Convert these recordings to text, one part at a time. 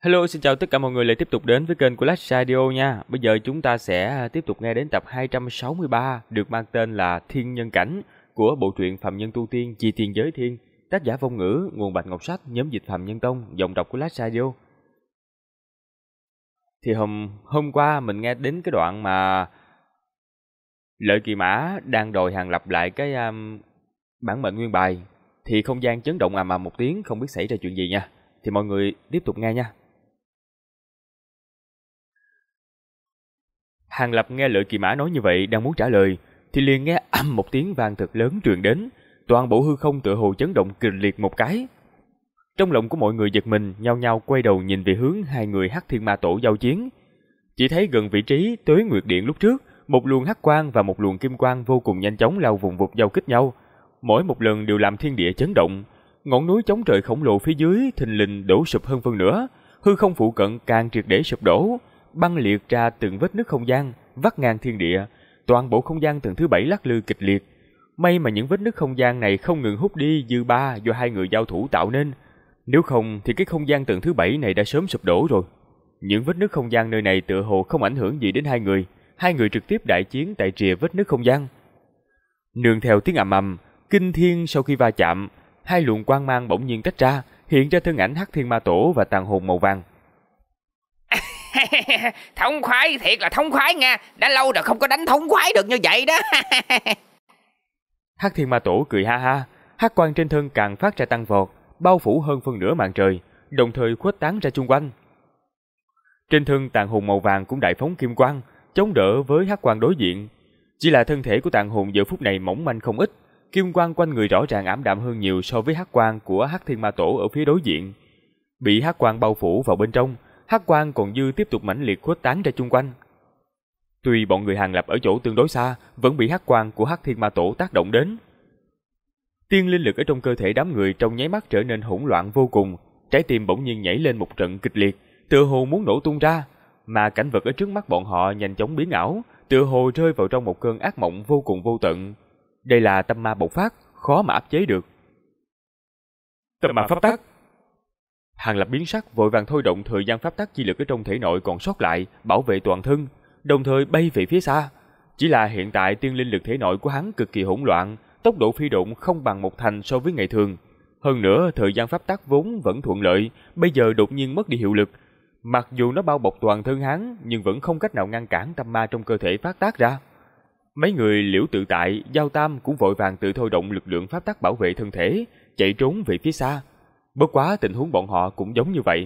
Hello, xin chào tất cả mọi người lại tiếp tục đến với kênh của Last Radio nha. Bây giờ chúng ta sẽ tiếp tục nghe đến tập 263 được mang tên là Thiên Nhân Cảnh của bộ truyện Phạm Nhân Tu Tiên Chi Tiên Giới Thiên, tác giả Vong Ngữ, nguồn Bạch Ngọc Sách, nhóm dịch Phạm Nhân Tông, giọng đọc của Last Radio. Thì hôm qua mình nghe đến cái đoạn mà Lợi Kỳ Mã đang đòi Hàng Lập lại cái bản mệnh nguyên bài, thì không gian chấn động ầm ầm một tiếng, không biết xảy ra chuyện gì nha. Thì mọi người tiếp tục nghe nha. Hàng Lập nghe Lợi Kỳ Mã nói như vậy, đang muốn trả lời thì liền nghe ầm một tiếng vang thật lớn truyền đến, toàn bộ hư không tựa hồ chấn động kịch liệt một cái. Trong lòng của mọi người giật mình, nhao nhao quay đầu nhìn về hướng hai người Hắc Thiên Ma Tổ giao chiến. Chỉ thấy gần vị trí Tuế Nguyệt Điện lúc trước, một luồng hắc quang và một luồng kim quang vô cùng nhanh chóng lao vùng vụt giao kích nhau, mỗi một lần đều làm thiên địa chấn động. Ngọn núi chống trời khổng lồ phía dưới thình lình đổ sụp hơn phân nửa, hư không phụ cận càng triệt để sụp đổ, băng liệt ra từng vết nứt không gian, vắt ngang thiên địa, toàn bộ không gian tầng thứ 7 lắc lư kịch liệt. May mà những vết nứt không gian này không ngừng hút đi dư ba do hai người giao thủ tạo nên, nếu không thì cái không gian tầng thứ 7 này đã sớm sụp đổ rồi. Những vết nứt không gian nơi này tựa hồ không ảnh hưởng gì đến hai người trực tiếp đại chiến tại rìa vết nứt không gian. Nương theo tiếng ầm ầm, kinh thiên sau khi va chạm, hai luồng quang mang bỗng nhiên tách ra, hiện ra thân ảnh Hắc Thiên Ma Tổ và tàn hồn màu vàng. Thống khoái, thiệt là thống khoái nha. Đã lâu rồi không có đánh thống khoái được như vậy đó. Hắc Thiên Ma Tổ cười ha ha, hắc quang trên thân càng phát ra tăng vọt, bao phủ hơn phân nửa màn trời, đồng thời khuếch tán ra chung quanh. Trên thân tàn hồn màu vàng cũng đại phóng kim quang, chống đỡ với hắc quang đối diện. Chỉ là thân thể của tàn hồn giờ phút này mỏng manh không ít, kim quang quanh người rõ ràng ảm đạm hơn nhiều so với hắc quang của Hắc Thiên Ma Tổ ở phía đối diện. Bị hắc quang bao phủ vào bên trong, hắc quang còn dư tiếp tục mãnh liệt khuếch tán ra chung quanh. Tuy bọn người Hàng Lập ở chỗ tương đối xa, vẫn bị hắc quang của Hắc Thiên Ma Tổ tác động đến. Tiên linh lực ở trong cơ thể đám người trong nháy mắt trở nên hỗn loạn vô cùng, trái tim bỗng nhiên nhảy lên một trận kịch liệt, tựa hồ muốn nổ tung ra, mà cảnh vật ở trước mắt bọn họ nhanh chóng biến ảo, tựa hồ rơi vào trong một cơn ác mộng vô cùng vô tận. Đây là tâm ma bộc phát, khó mà áp chế được. Tâm ma pháp tắc. Hàng Lập biến sắc, vội vàng thôi động thời gian pháp tắc chi lực ở trong thể nội còn sót lại, bảo vệ toàn thân, đồng thời bay về phía xa. Chỉ là hiện tại tiên linh lực thể nội của hắn cực kỳ hỗn loạn, tốc độ phi độn không bằng một thành so với ngày thường. Hơn nữa, thời gian pháp tắc vốn vẫn thuận lợi, bây giờ đột nhiên mất đi hiệu lực. Mặc dù nó bao bọc toàn thân hắn, nhưng vẫn không cách nào ngăn cản tâm ma trong cơ thể phát tác ra. Mấy người Liễu Tự Tại, Giao Tam cũng vội vàng tự thôi động lực lượng pháp tắc bảo vệ thân thể, chạy trốn về phía xa. Bất quá tình huống bọn họ cũng giống như vậy.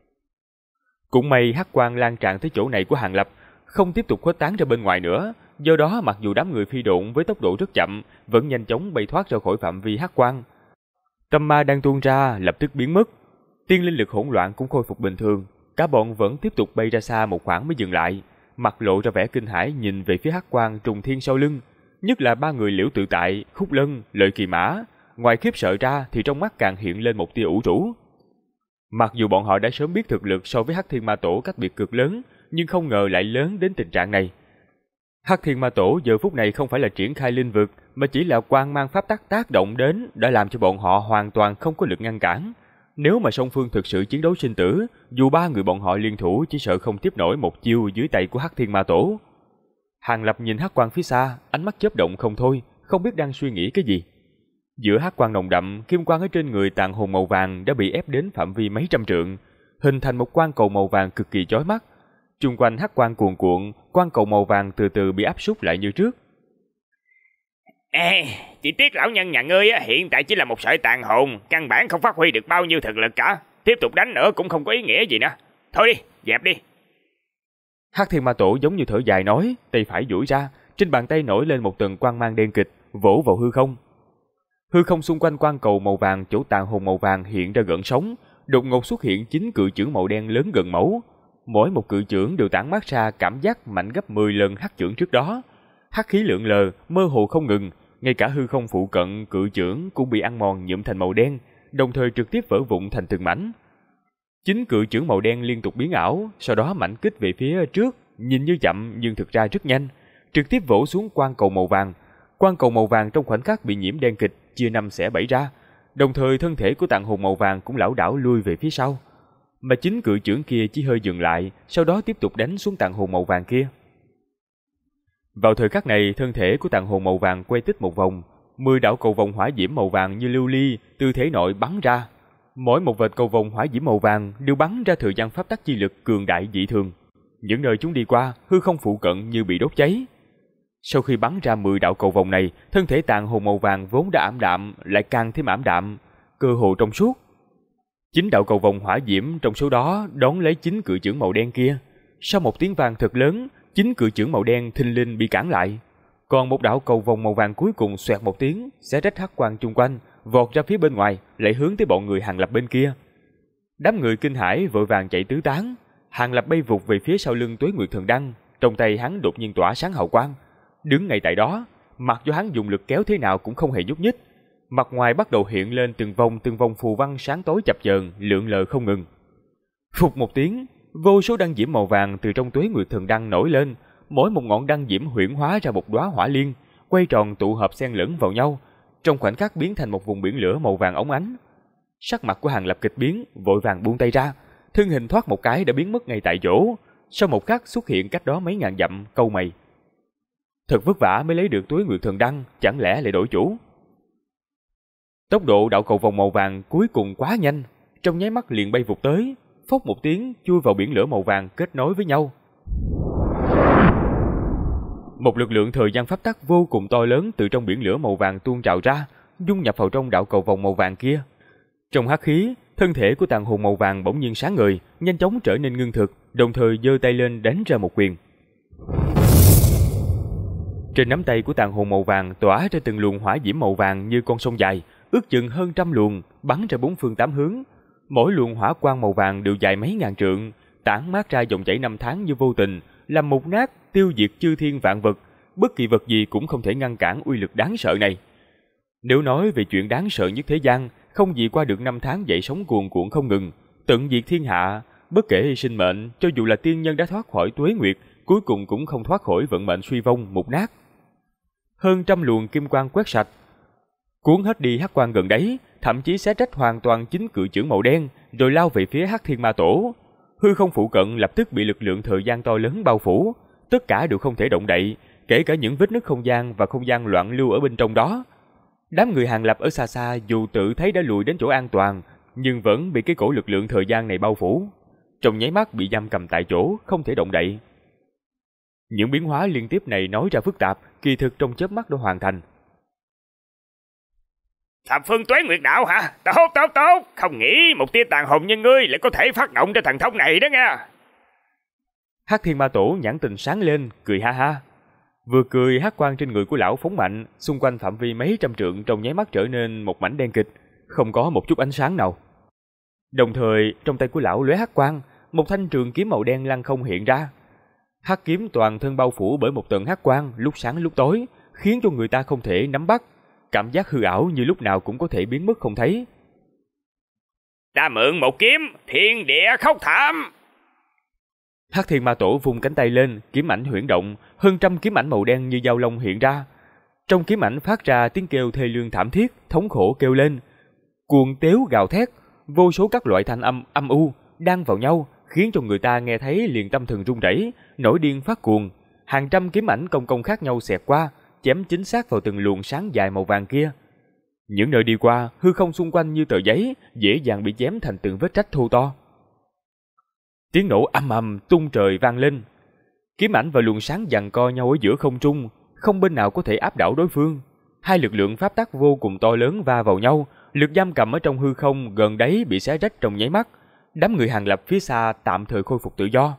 Cũng may hắc quang lan tràn tới chỗ này của Hàng Lập, không tiếp tục khuếch tán ra bên ngoài nữa, do đó mặc dù đám người phi độn với tốc độ rất chậm, vẫn nhanh chóng bay thoát ra khỏi phạm vi hắc quang. Tâm ma đang tuôn ra lập tức biến mất, tiên linh lực hỗn loạn cũng khôi phục bình thường, cả bọn vẫn tiếp tục bay ra xa một khoảng mới dừng lại, mặt lộ ra vẻ kinh hãi nhìn về phía hắc quang trùng thiên sau lưng, nhất là ba người Liễu Tự Tại, Khúc Lân, Lợi Kỳ Mã. Ngoài khiếp sợ ra thì trong mắt càng hiện lên một tia ủ rũ. Mặc dù bọn họ đã sớm biết thực lực so với Hắc Thiên Ma Tổ cách biệt cực lớn, nhưng không ngờ lại lớn đến tình trạng này. Hắc Thiên Ma Tổ giờ phút này không phải là triển khai linh vực, mà chỉ là quang mang pháp tắc tác động đến đã làm cho bọn họ hoàn toàn không có lực ngăn cản. Nếu mà song phương thực sự chiến đấu sinh tử, dù ba người bọn họ liên thủ chỉ sợ không tiếp nổi một chiêu dưới tay của Hắc Thiên Ma Tổ. Hàng Lập nhìn hắc quang phía xa, ánh mắt chớp động không thôi, không biết đang suy nghĩ cái gì. Giữa hắc quang nồng đậm, kim quang ở trên người tàn hồn màu vàng đã bị ép đến phạm vi mấy trăm trượng, hình thành một quang cầu màu vàng cực kỳ chói mắt. Chung quanh hắc quang cuồn cuộn, quang cầu màu vàng từ từ bị áp súc lại như trước. Chỉ tiếc lão nhân nhà ngươi hiện tại chỉ là một sợi tàn hồn, căn bản không phát huy được bao nhiêu thực lực cả. Tiếp tục đánh nữa cũng không có ý nghĩa gì nữa. Thôi đi, dẹp đi. Hắc Thiên Ma Tổ giống như thở dài nói, tay phải duỗi ra, trên bàn tay nổi lên một tầng quang mang đen kịch, vỗ vào hư không. Hư không xung quanh quang cầu màu vàng chỗ tàn hồn màu vàng hiện ra gợn sóng, đột ngột xuất hiện 9 cự chưởng màu đen lớn gần mẫu. Mỗi một cự chưởng đều tản mát ra cảm giác mạnh gấp 10 lần hắc chưởng trước đó. Hắc khí lượn lờ, mơ hồ không ngừng, ngay cả hư không phụ cận cự chưởng cũng bị ăn mòn nhuộm thành màu đen, đồng thời trực tiếp vỡ vụn thành từng mảnh. 9 cự chưởng màu đen liên tục biến ảo, sau đó mãnh kích về phía trước, nhìn như chậm nhưng thực ra rất nhanh, trực tiếp vỗ xuống quang cầu màu vàng. Quang cầu màu vàng trong khoảnh khắc bị nhiễm đen kịch, chia năm xẻ bảy ra, đồng thời thân thể của tàn hồn màu vàng cũng lảo đảo lui về phía sau. mà chính cự chưởng kia chỉ hơi dừng lại, sau đó tiếp tục đánh xuống tàn hồn màu vàng kia. Vào thời khắc này, thân thể của tàn hồn màu vàng quay tích một vòng, 10 đạo cầu vòng hỏa diễm màu vàng như lưu ly từ thể nội bắn ra. Mỗi một vệt cầu vòng hỏa diễm màu vàng đều bắn ra thời gian pháp tắc chi lực cường đại dị thường. Những nơi chúng đi qua, hư không phụ cận như bị đốt cháy. Sau khi bắn ra 10 đạo cầu vòng này, thân thể tàn hồn màu vàng vốn đã ảm đạm lại càng thêm ảm đạm, cơ hồ trong suốt. 9 đạo cầu vòng hỏa diễm trong số đó đón lấy 9 cự chưởng màu đen kia. Sau một tiếng vang thật lớn, 9 cự chưởng màu đen thình lình bị cản lại. Còn một đạo cầu vòng màu vàng cuối cùng xoẹt một tiếng, xé rách hắc quang chung quanh, vọt ra phía bên ngoài, lại hướng tới bọn người Hàng Lập bên kia. Đám người kinh hãi vội vàng chạy tứ tán. Hàng Lập bay vụt về phía sau lưng Tuế Nguyệt Thần Đăng, trong tay hắn đột nhiên tỏa sáng hào quang, đứng ngay tại đó, mặc dù hắn dùng lực kéo thế nào cũng không hề nhúc nhích. Mặt ngoài bắt đầu hiện lên từng vòng phù văn sáng tối chập chờn, lượn lờ không ngừng. Phụt một tiếng, vô số đăng diễm màu vàng từ trong Tuế Nguyệt Thần Đăng nổi lên, mỗi một ngọn đăng diễm huyễn hóa ra một đóa hỏa liên, quay tròn tụ hợp xen lẫn vào nhau, trong khoảnh khắc biến thành một vùng biển lửa màu vàng óng ánh. Sắc mặt của Hàng Lập kịch biến, vội vàng buông tay ra, thân hình thoát một cái đã biến mất ngay tại chỗ, sau một khắc xuất hiện cách đó mấy ngàn dặm, cau mày. Thật vất vả mới lấy được Tuế Nguyệt Thần Đăng, chẳng lẽ lại đổi chủ? Tốc độ đạo cầu vòng màu vàng cuối cùng quá nhanh, trong nháy mắt liền bay vụt tới, phốc một tiếng chui vào biển lửa màu vàng kết nối với nhau. Một lực lượng thời gian pháp tắc vô cùng to lớn từ trong biển lửa màu vàng tuôn trào ra, dung nhập vào trong đạo cầu vòng màu vàng kia. Trong hắc khí, thân thể của tàn hồn màu vàng bỗng nhiên sáng ngời, nhanh chóng trở nên ngưng thực, đồng thời giơ tay lên đánh ra một quyền. Trên nắm tay của tàn hồn màu vàng tỏa ra từng luồng hỏa diễm màu vàng như con sông dài, ước chừng hơn 100 luồng, bắn ra bốn phương tám hướng. Mỗi luồng hỏa quang màu vàng đều dài mấy ngàn trượng, tản mát ra dòng chảy năm tháng như vô tình, làm mục nát, tiêu diệt chư thiên vạn vật. Bất kỳ vật gì cũng không thể ngăn cản uy lực đáng sợ này. Nếu nói về chuyện đáng sợ nhất thế gian, không gì qua được năm tháng dậy sóng cuồn cuộn không ngừng, tận diệt thiên hạ. Bất kể sinh mệnh, cho dù là tiên nhân đã thoát khỏi tuế nguyệt, cuối cùng cũng không thoát khỏi vận mệnh suy vong, mục nát. Hơn 100 luồng kim quang quét sạch, cuốn hết đi hắc quang gần đấy, thậm chí xé rách hoàn toàn chính cự chưởng màu đen, rồi lao về phía Hắc Thiên Ma Tổ. Hư không phụ cận lập tức bị lực lượng thời gian to lớn bao phủ, tất cả đều không thể động đậy, kể cả những vết nứt không gian và không gian loạn lưu ở bên trong đó. Đám người Hàng Lập ở xa xa dù tự thấy đã lùi đến chỗ an toàn, nhưng vẫn bị cái cổ lực lượng thời gian này bao phủ, trong nháy mắt bị giam cầm tại chỗ, không thể động đậy. Những biến hóa liên tiếp này nói ra phức tạp, kỳ thực trong chớp mắt đã hoàn thành. Thập phương Tuế Nguyệt Đạo hả? Tốt, không nghĩ một tia tàn hồn như ngươi lại có thể phát động ra thần thông này đó nha. Hắc Thiên Ma Tổ nhãn tình sáng lên, cười ha ha. Vừa cười, hắc quang trên người của lão phóng mạnh, xung quanh phạm vi mấy trăm trượng trong nháy mắt trở nên một mảnh đen kịch, không có một chút ánh sáng nào. Đồng thời, trong tay của lão lóe hắc quang, một thanh trường kiếm màu đen lăng không hiện ra. Hắc kiếm toàn thân bao phủ bởi một tầng hắc quang, lúc sáng lúc tối, khiến cho người ta không thể nắm bắt, cảm giác hư ảo như lúc nào cũng có thể biến mất không thấy. Ta mượn một kiếm, thiên địa khóc thảm. Hắc Thiên Ma Tổ vung cánh tay lên, kiếm ảnh huyễn động, hơn 100 kiếm ảnh màu đen như dao long hiện ra. Trong kiếm ảnh phát ra tiếng kêu thê lương thảm thiết, thống khổ kêu lên, cuồng tếu gào thét, vô số các loại thanh âm âm u đan vào nhau, khiến cho người ta nghe thấy liền tâm thần run rẩy, nổi điên phát cuồng. Hàng trăm kiếm ảnh công công khác nhau xẹt qua, chém chính xác vào từng luồng sáng dài màu vàng kia. Những nơi đi qua, hư không xung quanh như tờ giấy, dễ dàng bị chém thành từng vết rách thô to. Tiếng nổ ầm ầm tung trời vang lên. Kiếm ảnh và luồng sáng giằng co nhau ở giữa không trung, không bên nào có thể áp đảo đối phương. Hai lực lượng pháp tắc vô cùng to lớn va vào nhau, lực giam cầm ở trong hư không gần đấy bị xé rách trong nháy mắt. Đám người Hàng Lập phía xa tạm thời khôi phục tự do.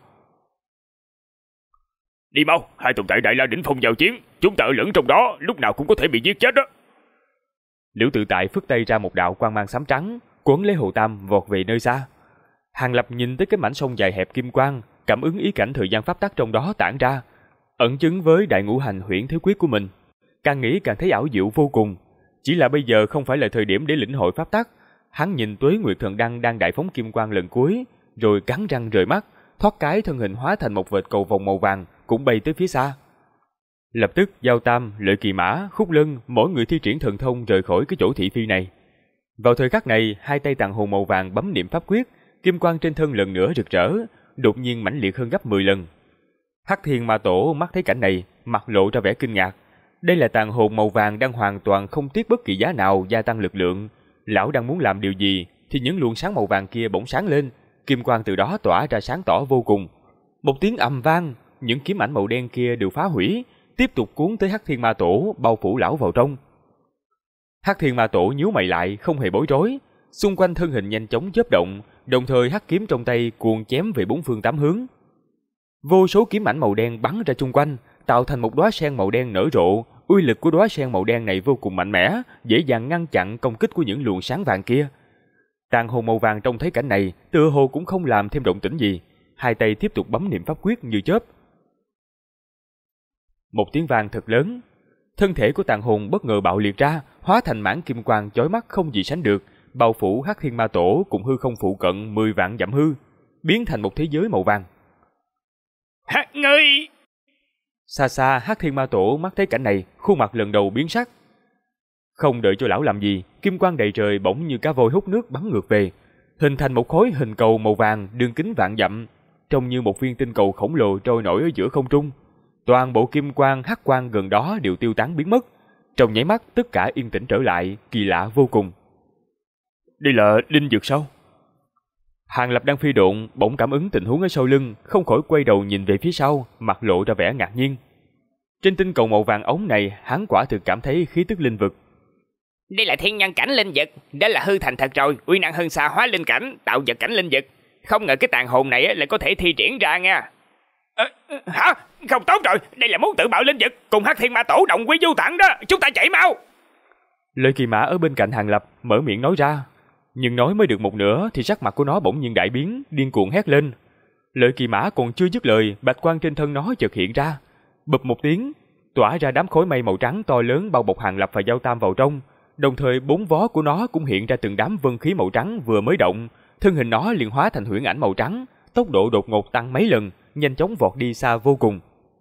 Đi mau, hai tồn tại Đại La đỉnh phong giao chiến, chúng ta ở lẫn trong đó, lúc nào cũng có thể bị giết chết đó. Liễu Tự Tại phất tay ra một đạo quang mang xám trắng, quấn lấy Hồ Tam vọt về nơi xa. Hàng Lập nhìn tới cái mảnh sông dài hẹp kim quang, cảm ứng ý cảnh thời gian pháp tắc trong đó tản ra, ẩn chứng với đại ngũ hành huyễn thế quyết của mình. Càng nghĩ càng thấy ảo diệu vô cùng. Chỉ là bây giờ không phải là thời điểm để lĩnh hội pháp tắc. Hắn nhìn Tuế Nguyệt Thần Đăng đang đại phóng kim quang lần cuối, rồi cắn răng rời mắt, thoát cái thân hình hóa thành một vệt cầu vòng màu vàng, cũng bay tới phía xa. Lập tức Giao Tam, Lợi Kỳ Mã, Khúc Lân, mỗi người thi triển thần thông rời khỏi cái chỗ thị phi này. Vào thời khắc này, hai tay tàn hồn màu vàng bấm niệm pháp quyết, kim quang trên thân lần nữa rực rỡ, đột nhiên mãnh liệt hơn gấp 10 lần. Hắc Thiên Ma Tổ mắt thấy cảnh này, mặt lộ ra vẻ kinh ngạc. Đây là tàn hồn màu vàng đang hoàn toàn không tiếc bất kỳ giá nào gia tăng lực lượng. Lão đang muốn làm điều gì thì những luồng sáng màu vàng kia bỗng sáng lên, kim quang từ đó tỏa ra sáng tỏ vô cùng. Một tiếng ầm vang, những kiếm ảnh màu đen kia đều phá hủy, tiếp tục cuốn tới Hắc Thiên Ma Tổ, bao phủ lão vào trong. Hắc Thiên Ma Tổ nhíu mày lại, không hề bối rối, xung quanh thân hình nhanh chóng chớp động, đồng thời hắc kiếm trong tay cuồng chém về bốn phương tám hướng. Vô số kiếm ảnh màu đen bắn ra chung quanh, tạo thành một đóa sen màu đen nở rộ. Uy lực của đóa sen màu đen này vô cùng mạnh mẽ, dễ dàng ngăn chặn công kích của những luồng sáng vàng kia. Tàn hồn màu vàng trông thấy cảnh này, tựa hồ cũng không làm thêm động tĩnh gì, hai tay tiếp tục bấm niệm pháp quyết như chớp. Một tiếng vang thật lớn, thân thể của tàn hồn bất ngờ bạo liệt ra, hóa thành mảng kim quang chói mắt không gì sánh được, bao phủ Hắc Thiên Ma Tổ cùng hư không phụ cận 10 vạn dặm hư, biến thành một thế giới màu vàng. Ngươi! Xa xa Hắc Thiên Ma Tổ mắt thấy cảnh này, khuôn mặt lần đầu biến sắc. Không đợi cho lão làm gì, kim quang đầy trời bỗng như cá voi hút nước bắn ngược về, hình thành một khối hình cầu màu vàng đường kính vạn dặm, trông như một viên tinh cầu khổng lồ trôi nổi ở giữa không trung. Toàn bộ kim quang hắc quang gần đó đều tiêu tán biến mất, trong nháy mắt tất cả yên tĩnh trở lại, kỳ lạ vô cùng. Đây là linh dược sao? Hàng Lập đang phi độn, bỗng cảm ứng tình huống ở sau lưng, không khỏi quay đầu nhìn về phía sau, mặt lộ ra vẻ ngạc nhiên. Trên tinh cầu màu vàng ống này, hắn quả thực cảm thấy khí tức linh vực. Đây là thiên nhân cảnh linh vực, đó là hư thành thật rồi, uy năng hơn xa hóa linh cảnh, tạo vật cảnh linh vực. Không ngờ cái tàn hồn này lại có thể thi triển ra nha. Hả? Không tốt rồi, đây là muốn tự bạo linh vực, cùng Hắc Thiên Ma Tổ động quy du tặng đó, chúng ta chạy mau. Lợi Kỳ Mã ở bên cạnh Hàng Lập mở miệng nói ra, nhưng nói mới được một nửa thì sắc mặt của nó bỗng nhiên đại biến, điên cuồng hét lên. Lợi Kỳ Mã còn chưa dứt lời, bạch quang trên thân nó chợt hiện ra, bụp một tiếng, tỏa ra đám khối mây màu trắng to lớn bao bọc Hàng Lập và Giao Tam vào trong. Đồng thời bốn vó của nó cũng hiện ra từng đám vân khí màu trắng vừa mới động, thân hình nó liền hóa thành huyễn ảnh màu trắng, tốc độ đột ngột tăng mấy lần, nhanh chóng vọt đi xa vô cùng.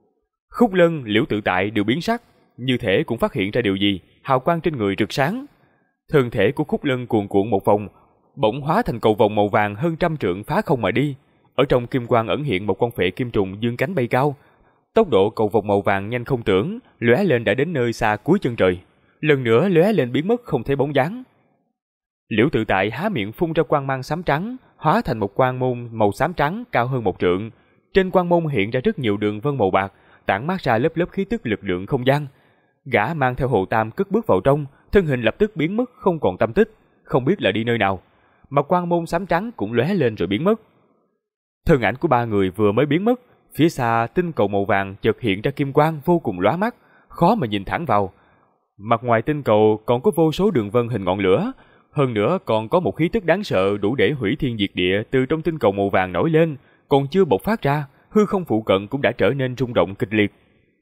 Khúc Lân, Liễu Tự Tại đều biến sắc, như thể cũng phát hiện ra điều gì, hào quang trên người rực sáng. Thân thể của Khúc Lân cuồn cuộn một vòng, bỗng hóa thành cầu vồng màu vàng hơn 100 trượng phá không mà đi. Ở trong kim quang ẩn hiện một con phệ kim trùng dương cánh bay cao. Tốc độ cầu vồng màu vàng nhanh không tưởng, lóe lên đã đến nơi xa cuối chân trời, lần nữa lóe lên biến mất không thấy bóng dáng. Liễu Tự Tại há miệng phun ra quang mang xám trắng, hóa thành một quang môn màu xám trắng cao hơn 1 trượng. Trên quang môn hiện ra rất nhiều đường vân màu bạc, tản mát ra lớp lớp khí tức lực lượng không gian. Gã mang theo Hồ Tam cất bước vào trong, thân hình lập tức biến mất không còn tâm tích, không biết là đi nơi nào. Mà quang môn xám trắng cũng lóe lên rồi biến mất. Thân ảnh của ba người vừa mới biến mất, phía xa tinh cầu màu vàng chợt hiện ra kim quang vô cùng lóa mắt, khó mà nhìn thẳng vào. Mặt ngoài tinh cầu còn có vô số đường vân hình ngọn lửa, hơn nữa còn có một khí tức đáng sợ đủ để hủy thiên diệt địa từ trong tinh cầu màu vàng nổi lên, còn chưa bộc phát ra, hư không phụ cận cũng đã trở nên rung động kịch liệt.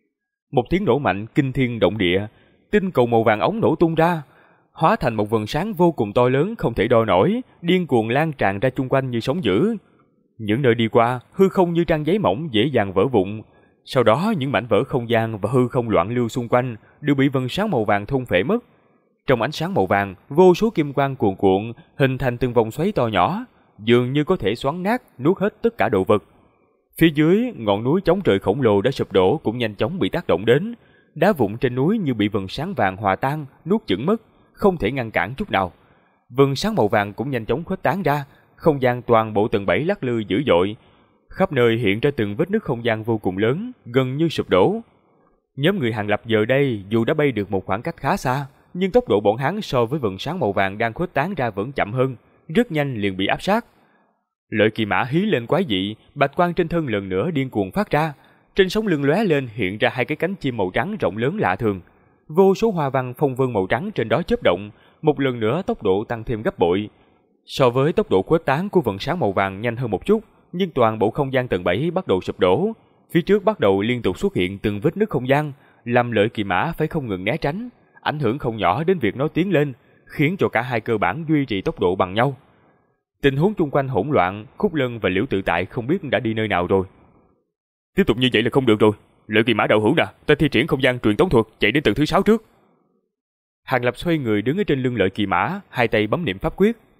Một tiếng nổ mạnh kinh thiên động địa, tinh cầu màu vàng ống nổ tung ra, hóa thành một vầng sáng vô cùng to lớn không thể đo nổi, điên cuồng lan tràn ra chung quanh như sóng dữ. Những nơi đi qua, hư không như trang giấy mỏng dễ dàng vỡ vụn. Sau đó những mảnh vỡ không gian và hư không loạn lưu xung quanh đều bị vầng sáng màu vàng thôn phệ mất. Trong ánh sáng màu vàng, vô số kim quang cuồn cuộn hình thành từng vòng xoáy to nhỏ, dường như có thể xoắn nát, nuốt hết tất cả đồ vật. Phía dưới, ngọn núi chống trời khổng lồ đã sụp đổ cũng nhanh chóng bị tác động đến. Đá vụn trên núi như bị vầng sáng vàng hòa tan, nuốt chửng mất, không thể ngăn cản chút nào. Vầng sáng màu vàng cũng nhanh chóng khuếch tán ra, không gian toàn bộ tầng 7 lắc lư dữ dội. Khắp nơi hiện ra từng vết nứt không gian vô cùng lớn, gần như sụp đổ. Nhóm người Hàng Lập giờ đây dù đã bay được một khoảng cách khá xa, nhưng tốc độ bọn hắn so với vầng sáng màu vàng đang khuếch tán ra vẫn chậm hơn, rất nhanh liền bị áp sát. Lợi Kỳ Mã hí lên quái dị, bạch quang trên thân lần nữa điên cuồng phát ra, trên sống lưng lóe lên hiện ra hai cái cánh chim màu trắng rộng lớn lạ thường, vô số hoa văn phong vân màu trắng trên đó chớp động, một lần nữa tốc độ tăng thêm gấp bội. So với tốc độ khuếch tán của vầng sáng màu vàng nhanh hơn một chút, nhưng toàn bộ không gian tầng 7 bắt đầu sụp đổ, phía trước bắt đầu liên tục xuất hiện từng vết nứt không gian, làm Lợi Kỳ Mã phải không ngừng né tránh, ảnh hưởng không nhỏ đến việc nó tiến lên, khiến cho cả hai cơ bản duy trì tốc độ bằng nhau. Tình huống chung quanh hỗn loạn, Khúc Lân và Liễu Tự Tại không biết đã đi nơi nào rồi. Tiếp tục như vậy là không được rồi. Lợi Kỳ Mã đạo hữu nè, ta thi triển không gian truyền tống thuật chạy đến tầng thứ 6 trước. Hàng Lập xoay người đứng ở trên lưng Lợi Kỳ Mã, hai tay bấm niệm pháp quyết.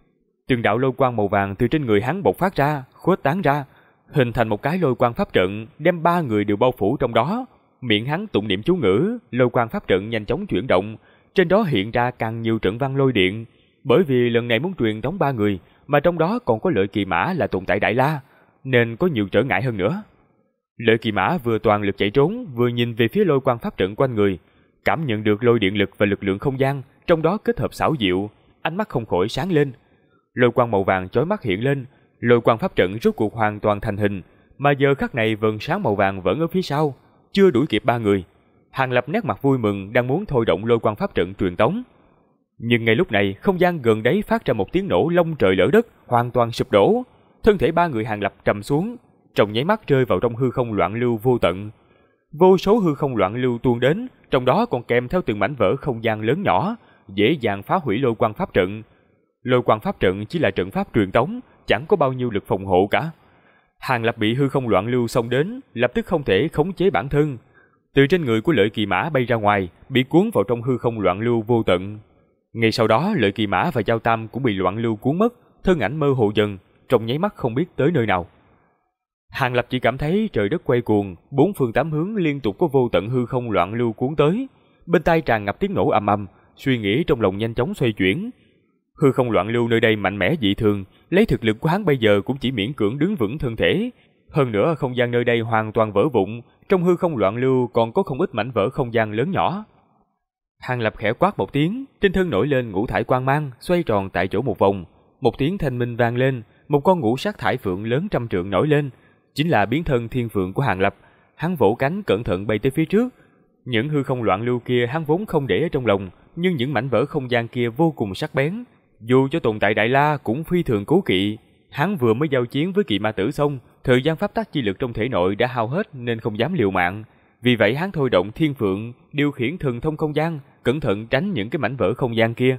Từng đạo lôi quang màu vàng từ trên người hắn bộc phát ra, khuếch tán ra, hình thành một cái lôi quang pháp trận, đem 3 người đều bao phủ trong đó. Miệng hắn tụng niệm chú ngữ, lôi quang pháp trận nhanh chóng chuyển động, trên đó hiện ra càng nhiều trận văn lôi điện. Bởi vì lần này muốn truyền tống 3 người, mà trong đó còn có Lợi Kỳ Mã là tồn tại Đại La, nên có nhiều trở ngại hơn nữa. Lợi Kỳ Mã vừa toàn lực chạy trốn, vừa nhìn về phía lôi quang pháp trận quanh người, cảm nhận được lôi điện lực và lực lượng không gian, trong đó kết hợp xảo diệu, ánh mắt không khỏi sáng lên. Lôi quang màu vàng chói mắt hiện lên, lôi quang pháp trận rốt cuộc hoàn toàn thành hình, mà giờ khắc này vầng sáng màu vàng vẫn ở phía sau, chưa đuổi kịp 3 người. Hàng Lập nét mặt vui mừng, đang muốn thôi động lôi quang pháp trận truyền tống. Nhưng ngay lúc này, không gian gần đấy phát ra một tiếng nổ long trời lở đất, hoàn toàn sụp đổ. Thân thể 3 người Hàng Lập trầm xuống, trong nháy mắt rơi vào trong hư không loạn lưu vô tận. Vô số hư không loạn lưu tuôn đến, trong đó còn kèm theo từng mảnh vỡ không gian lớn nhỏ, dễ dàng phá hủy lôi quang pháp trận. Lôi quang pháp trận chỉ là trận pháp truyền tống, chẳng có bao nhiêu lực phòng hộ cả. Hàng Lập bị hư không loạn lưu xông đến, lập tức không thể khống chế bản thân. Từ trên người của Lợi Kỳ Mã bay ra ngoài, bị cuốn vào trong hư không loạn lưu vô tận. Ngay sau đó, Lợi Kỳ Mã và Giao Tam cũng bị loạn lưu cuốn mất, thân ảnh mơ hồ dần, trong nháy mắt không biết tới nơi nào. Hàng Lập chỉ cảm thấy trời đất quay cuồng, 4 phương 8 hướng liên tục có vô tận hư không loạn lưu cuốn tới. Bên tai tràn ngập tiếng nổ ầm ầm, suy nghĩ trong lòng nhanh chóng xoay chuyển. Hư không loạn lưu nơi đây mạnh mẽ dị thường, lấy thực lực của hắn bây giờ cũng chỉ miễn cưỡng đứng vững thân thể. Hơn nữa không gian nơi đây hoàn toàn vỡ vụn, trong hư không loạn lưu còn có không ít mảnh vỡ không gian lớn nhỏ. Hàng Lập khẽ quát một tiếng, trên thân nổi lên ngũ thải quang mang, xoay tròn tại chỗ một vòng. Một tiếng thanh minh vang lên, một con ngũ sắc thải phượng lớn trăm trượng nổi lên, chính là biến thân thiên phượng của Hàng Lập. Hắn vỗ cánh cẩn thận bay tới phía trước. Những hư không loạn lưu kia hắn vốn không để ở trong lòng, nhưng những mảnh vỡ không gian kia vô cùng sắc bén, dù cho tồn tại Đại La cũng phi thường cố kỵ. Hắn vừa mới giao chiến với Kỵ Ma Tử xong, thời gian pháp tắc chi lực trong thể nội đã hao hết nên không dám liều mạng. Vì vậy hắn thôi động Thiên Phượng, điều khiển thần thông không gian, cẩn thận tránh những cái mảnh vỡ không gian kia.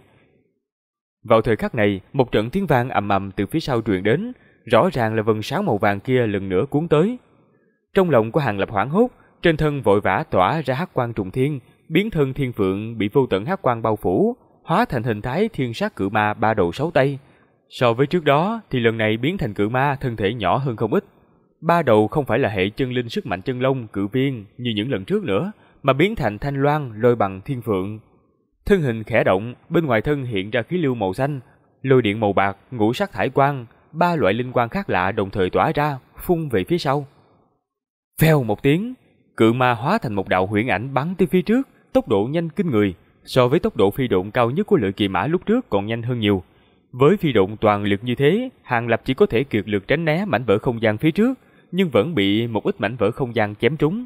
Vào thời khắc này, một trận tiếng vang ầm ầm từ phía sau truyền đến, rõ ràng là vầng sáng màu vàng kia lần nữa cuốn tới. Trong lòng của Hàng Lập hoảng hốt, trên thân vội vã tỏa ra hắc quang trùng thiên, biến thân Thiên Phượng bị vô tận hắc quang bao phủ, hóa thành hình thái thiên sát cự ma 3 đầu 6 tay. So với trước đó thì lần này biến thành cự ma thân thể nhỏ hơn không ít. 3 đầu không phải là hệ chân linh sức mạnh chân long cự viên như những lần trước nữa, mà biến thành thanh loan lôi bằng thiên phượng. Thân hình khẽ động, bên ngoài thân hiện ra khí lưu màu xanh, lôi điện màu bạc, ngũ sắc thải quang, 3 loại linh quang khác lạ đồng thời tỏa ra, phun về phía sau. Vèo một tiếng, cự ma hóa thành một đạo huyễn ảnh bắn tới phía trước, tốc độ nhanh kinh người, so với tốc độ phi độn cao nhất của Lợi Kỳ Mã lúc trước còn nhanh hơn nhiều. Với phi độn toàn lực như thế, Hàng Lập chỉ có thể kiệt lực tránh né mảnh vỡ không gian phía trước, nhưng vẫn bị một ít mảnh vỡ không gian chém trúng.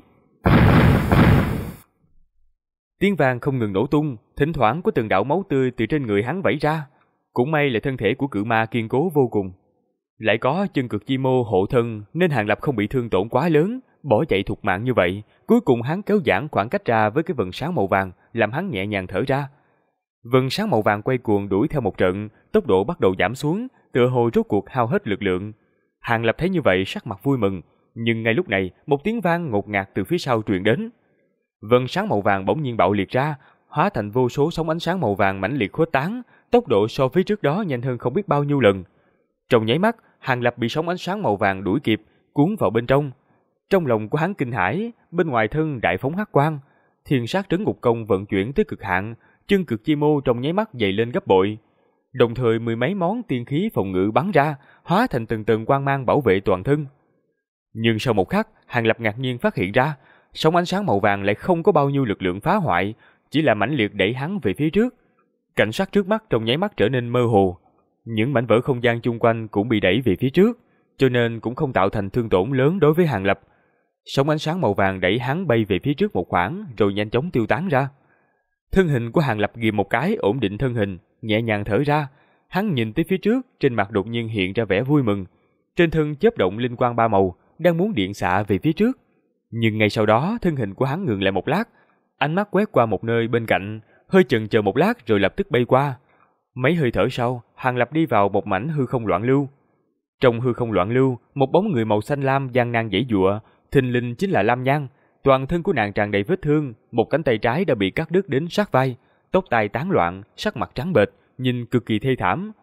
Tiếng vang không ngừng nổ tung, thỉnh thoảng có từng đạo máu tươi từ trên người hắn vẩy ra. Cũng may là thân thể của cự ma kiên cố vô cùng, lại có chân cực chi mô hộ thân nên Hàng Lập không bị thương tổn quá lớn, bỏ chạy thục mạng như vậy. Cuối cùng hắn kéo giãn khoảng cách ra với cái vầng sáng màu vàng, làm hắn nhẹ nhàng thở ra. Vầng sáng màu vàng quay cuồng đuổi theo một trận, tốc độ bắt đầu giảm xuống, tựa hồ rốt cuộc hao hết lực lượng. Hàng Lập thấy như vậy sắc mặt vui mừng, nhưng ngay lúc này một tiếng vang ngột ngạt từ phía sau truyền đến. Vầng sáng màu vàng bỗng nhiên bạo liệt ra, hóa thành vô số sóng ánh sáng màu vàng mãnh liệt khuếch tán, tốc độ so với trước đó nhanh hơn không biết bao nhiêu lần. Trong nháy mắt, Hàng Lập bị sóng ánh sáng màu vàng đuổi kịp, cuốn vào bên trong. Trong lòng của hắn kinh hãi, bên ngoài thân đại phóng hắc quang, Thiên Sát Trấn Ngục Công vận chuyển tới cực hạn, chân cực chi mô trong nháy mắt dày lên gấp bội. Đồng thời mười mấy món tiên khí phòng ngự bắn ra, hóa thành từng tầng quang mang bảo vệ toàn thân. Nhưng sau một khắc, Hàng Lập ngạc nhiên phát hiện ra, sóng ánh sáng màu vàng lại không có bao nhiêu lực lượng phá hoại, chỉ là mãnh liệt đẩy hắn về phía trước. Cảnh sắc trước mắt trong nháy mắt trở nên mơ hồ, những mảnh vỡ không gian chung quanh cũng bị đẩy về phía trước, cho nên cũng không tạo thành thương tổn lớn đối với Hàng Lập. Sóng ánh sáng màu vàng đẩy hắn bay về phía trước một khoảng, rồi nhanh chóng tiêu tán ra. Thân hình của Hàng Lập ghìm một cái, ổn định thân hình, nhẹ nhàng thở ra. Hắn nhìn tới phía trước, trên mặt đột nhiên hiện ra vẻ vui mừng. Trên thân chớp động linh quang 3 màu, đang muốn điện xạ về phía trước. Nhưng ngay sau đó, thân hình của hắn ngừng lại một lát, ánh mắt quét qua một nơi bên cạnh, hơi chần chờ một lát rồi lập tức bay qua. Mấy hơi thở sau, Hàng Lập đi vào một mảnh hư không loạn lưu. Trong hư không loạn lưu, một bóng người màu xanh lam gian nan giãy giụa, thình lình chính là Lam Nhan. Toàn thân của nàng tràn đầy vết thương, một cánh tay trái đã bị cắt đứt đến sát vai, tóc tai tán loạn, sắc mặt trắng bệch, nhìn cực kỳ thê thảm.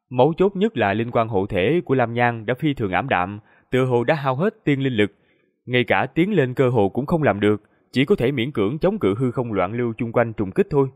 Mấu chốt nhất là linh quan hộ thể của Lam Nhan đã phi thường ảm đạm, tựa hồ đã hao hết tiên linh lực, ngay cả tiến lên cơ hồ cũng không làm được, chỉ có thể miễn cưỡng chống cự hư không loạn lưu chung quanh trùng kích thôi.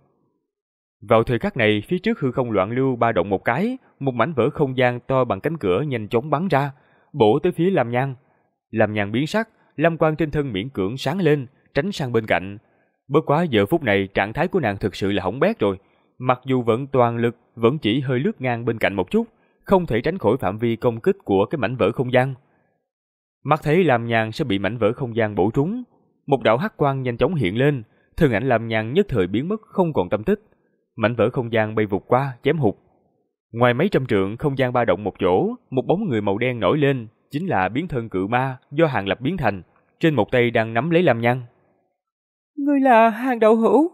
Vào thời khắc này, phía trước hư không loạn lưu ba động một cái, một mảnh vỡ không gian to bằng cánh cửa nhanh chóng bắn ra, bổ tới phía Lam Nhan. Lam Nhan biến sắc, lam quang trên thân miễn cưỡng sáng lên, tránh sang bên cạnh. Bất quá giờ phút này trạng thái của nàng thực sự là hỏng bét rồi, mặc dù vẫn toàn lực, vẫn chỉ hơi lướt ngang bên cạnh một chút, không thể tránh khỏi phạm vi công kích của cái mảnh vỡ không gian. Mắt thấy Lam Nhan sẽ bị mảnh vỡ không gian bổ trúng, một đạo hắc quang nhanh chóng hiện lên, thân ảnh Lam Nhan nhất thời biến mất không còn tâm tích. Mảnh vỡ không gian bay vụt qua, chém hụt. Ngoài mấy trăm trượng không gian ba động một chỗ, một bóng người màu đen nổi lên, chính là biến thân cự ma do Hàng Lập biến thành, trên một tay đang nắm lấy Lam Nhan. Ngươi là Hàng đạo hữu?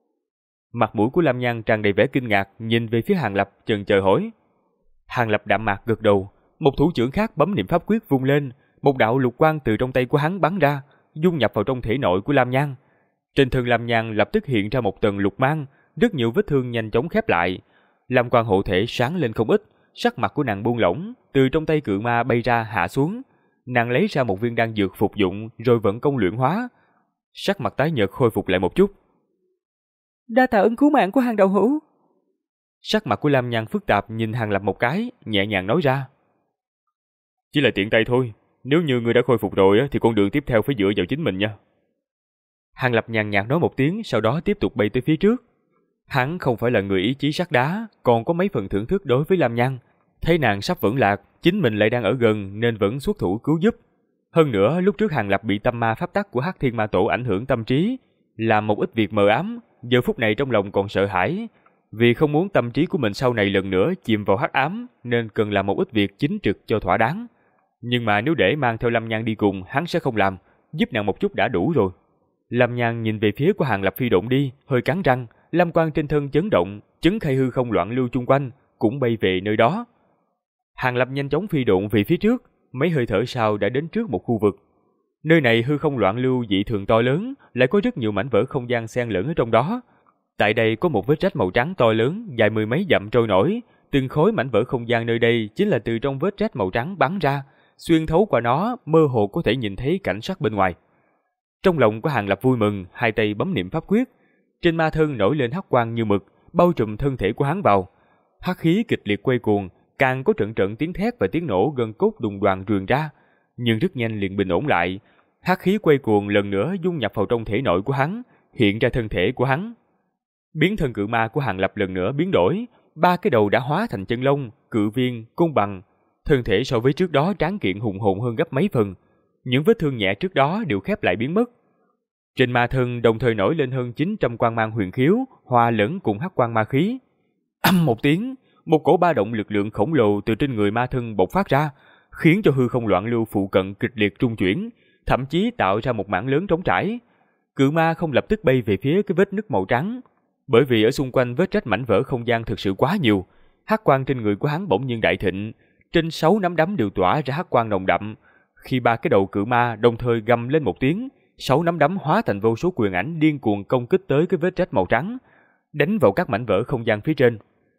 Mặt mũi của Lam Nhan tràn đầy vẻ kinh ngạc, nhìn về phía Hàng Lập chần chờ hỏi. Hàng Lập đạm mạc gật đầu, một thủ trưởng khác bấm niệm pháp quyết vung lên, một đạo lục quang từ trong tay của hắn bắn ra, dung nhập vào trong thể nội của Lam Nhan. Trên thân Lam Nhan lập tức hiện ra một tầng lục mang, rất nhiều vết thương nhanh chóng khép lại. Lam quang hộ thể sáng lên không ít, sắc mặt của nàng buông lỏng, từ trong tay cự ma bay ra hạ xuống. Nàng lấy ra một viên đan dược phục dụng rồi vận công luyện hóa. Sắc mặt tái nhợt khôi phục lại một chút. Đa tạ ân cứu mạng của Hàng đạo hữu. Sắc mặt của Lam Nhan phức tạp nhìn Hàng Lập một cái, nhẹ nhàng nói ra. Chỉ là tiện tay thôi, nếu như ngươi đã khôi phục rồi thì con đường tiếp theo phải dựa vào chính mình nha. Hàng Lập nhàn nhạt nói một tiếng, sau đó tiếp tục bay tới phía trước. Hắn không phải là người ý chí sắt đá, còn có mấy phần thưởng thức đối với Lam Nhan. Thấy nàng sắp vững lạc, chính mình lại đang ở gần nên vẫn xuất thủ cứu giúp. Hơn nữa, lúc trước Hàng Lập bị tâm ma pháp tắc của Hắc Thiên Ma Tổ ảnh hưởng tâm trí, làm một ít việc mờ ám, giờ phút này trong lòng còn sợ hãi. Vì không muốn tâm trí của mình sau này lần nữa chìm vào hắc ám, nên cần làm một ít việc chính trực cho thỏa đáng. Nhưng mà nếu để mang theo Lam Nhan đi cùng, hắn sẽ không làm, giúp nàng một chút đã đủ rồi. Lam Nhan nhìn về phía của Hàng Lập phi độn đi, hơi cắn răng, lam quang trên thân chấn động, chấn khai hư không loạn lưu chung quanh, cũng bay về nơi đó. Hàng Lập nhanh chóng phi độn về phía trước, mấy hơi thở sau đã đến trước một khu vực. Nơi này hư không loạn lưu dị thường to lớn, lại có rất nhiều mảnh vỡ không gian xen lẫn ở trong đó. Tại đây có một vết rách màu trắng to lớn, dài mười mấy dặm trôi nổi, từng khối mảnh vỡ không gian nơi đây chính là từ trong vết rách màu trắng bắn ra, xuyên thấu qua nó, mơ hồ có thể nhìn thấy cảnh sắc bên ngoài. Trong lòng của Hàng Lập vui mừng, hai tay bấm niệm pháp quyết, trên ma thân nổi lên hắc quang như mực, bao trùm thân thể của hắn vào. Hắc khí kịch liệt quay cuồng, càng có trận trận tiếng thét và tiếng nổ gân cốt đùng đoàng truyền ra, nhưng rất nhanh liền bình ổn lại. Hắc khí quay cuồng lần nữa dung nhập vào trong thể nội của hắn, hiện ra thân thể của hắn. Biến thân cự ma của Hàng Lập lần nữa biến đổi, ba cái đầu đã hóa thành chân lông, cự viên, côn bằng. Thân thể so với trước đó tráng kiện hùng hồn hơn gấp mấy phần. Những vết thương nhẹ trước đó đều khép lại biến mất. Trên ma thân đồng thời nổi lên hơn 900 quang mang huyền khiếu, hòa lẫn cùng hắc quang ma khí. Âm một tiếng, một cổ ba động lực lượng khổng lồ từ trên người ma thân bộc phát ra, khiến cho hư không loạn lưu phụ cận kịch liệt trung chuyển, thậm chí tạo ra một mảng lớn trống trải. Cự ma không lập tức bay về phía cái vết nứt màu trắng, bởi vì ở xung quanh vết rách mảnh vỡ không gian thực sự quá nhiều. Hắc quang trên người của hắn bỗng nhiên đại thịnh, trên 6 nắm đấm đều tỏa ra hắc quang nồng đậm. Khi ba cái đầu cự ma đồng thời gầm lên một tiếng, 6 nắm đấm hóa thành vô số quyền ảnh điên cuồng công kích tới cái vết rách màu trắng, đánh vào các mảnh vỡ không gian phía trên.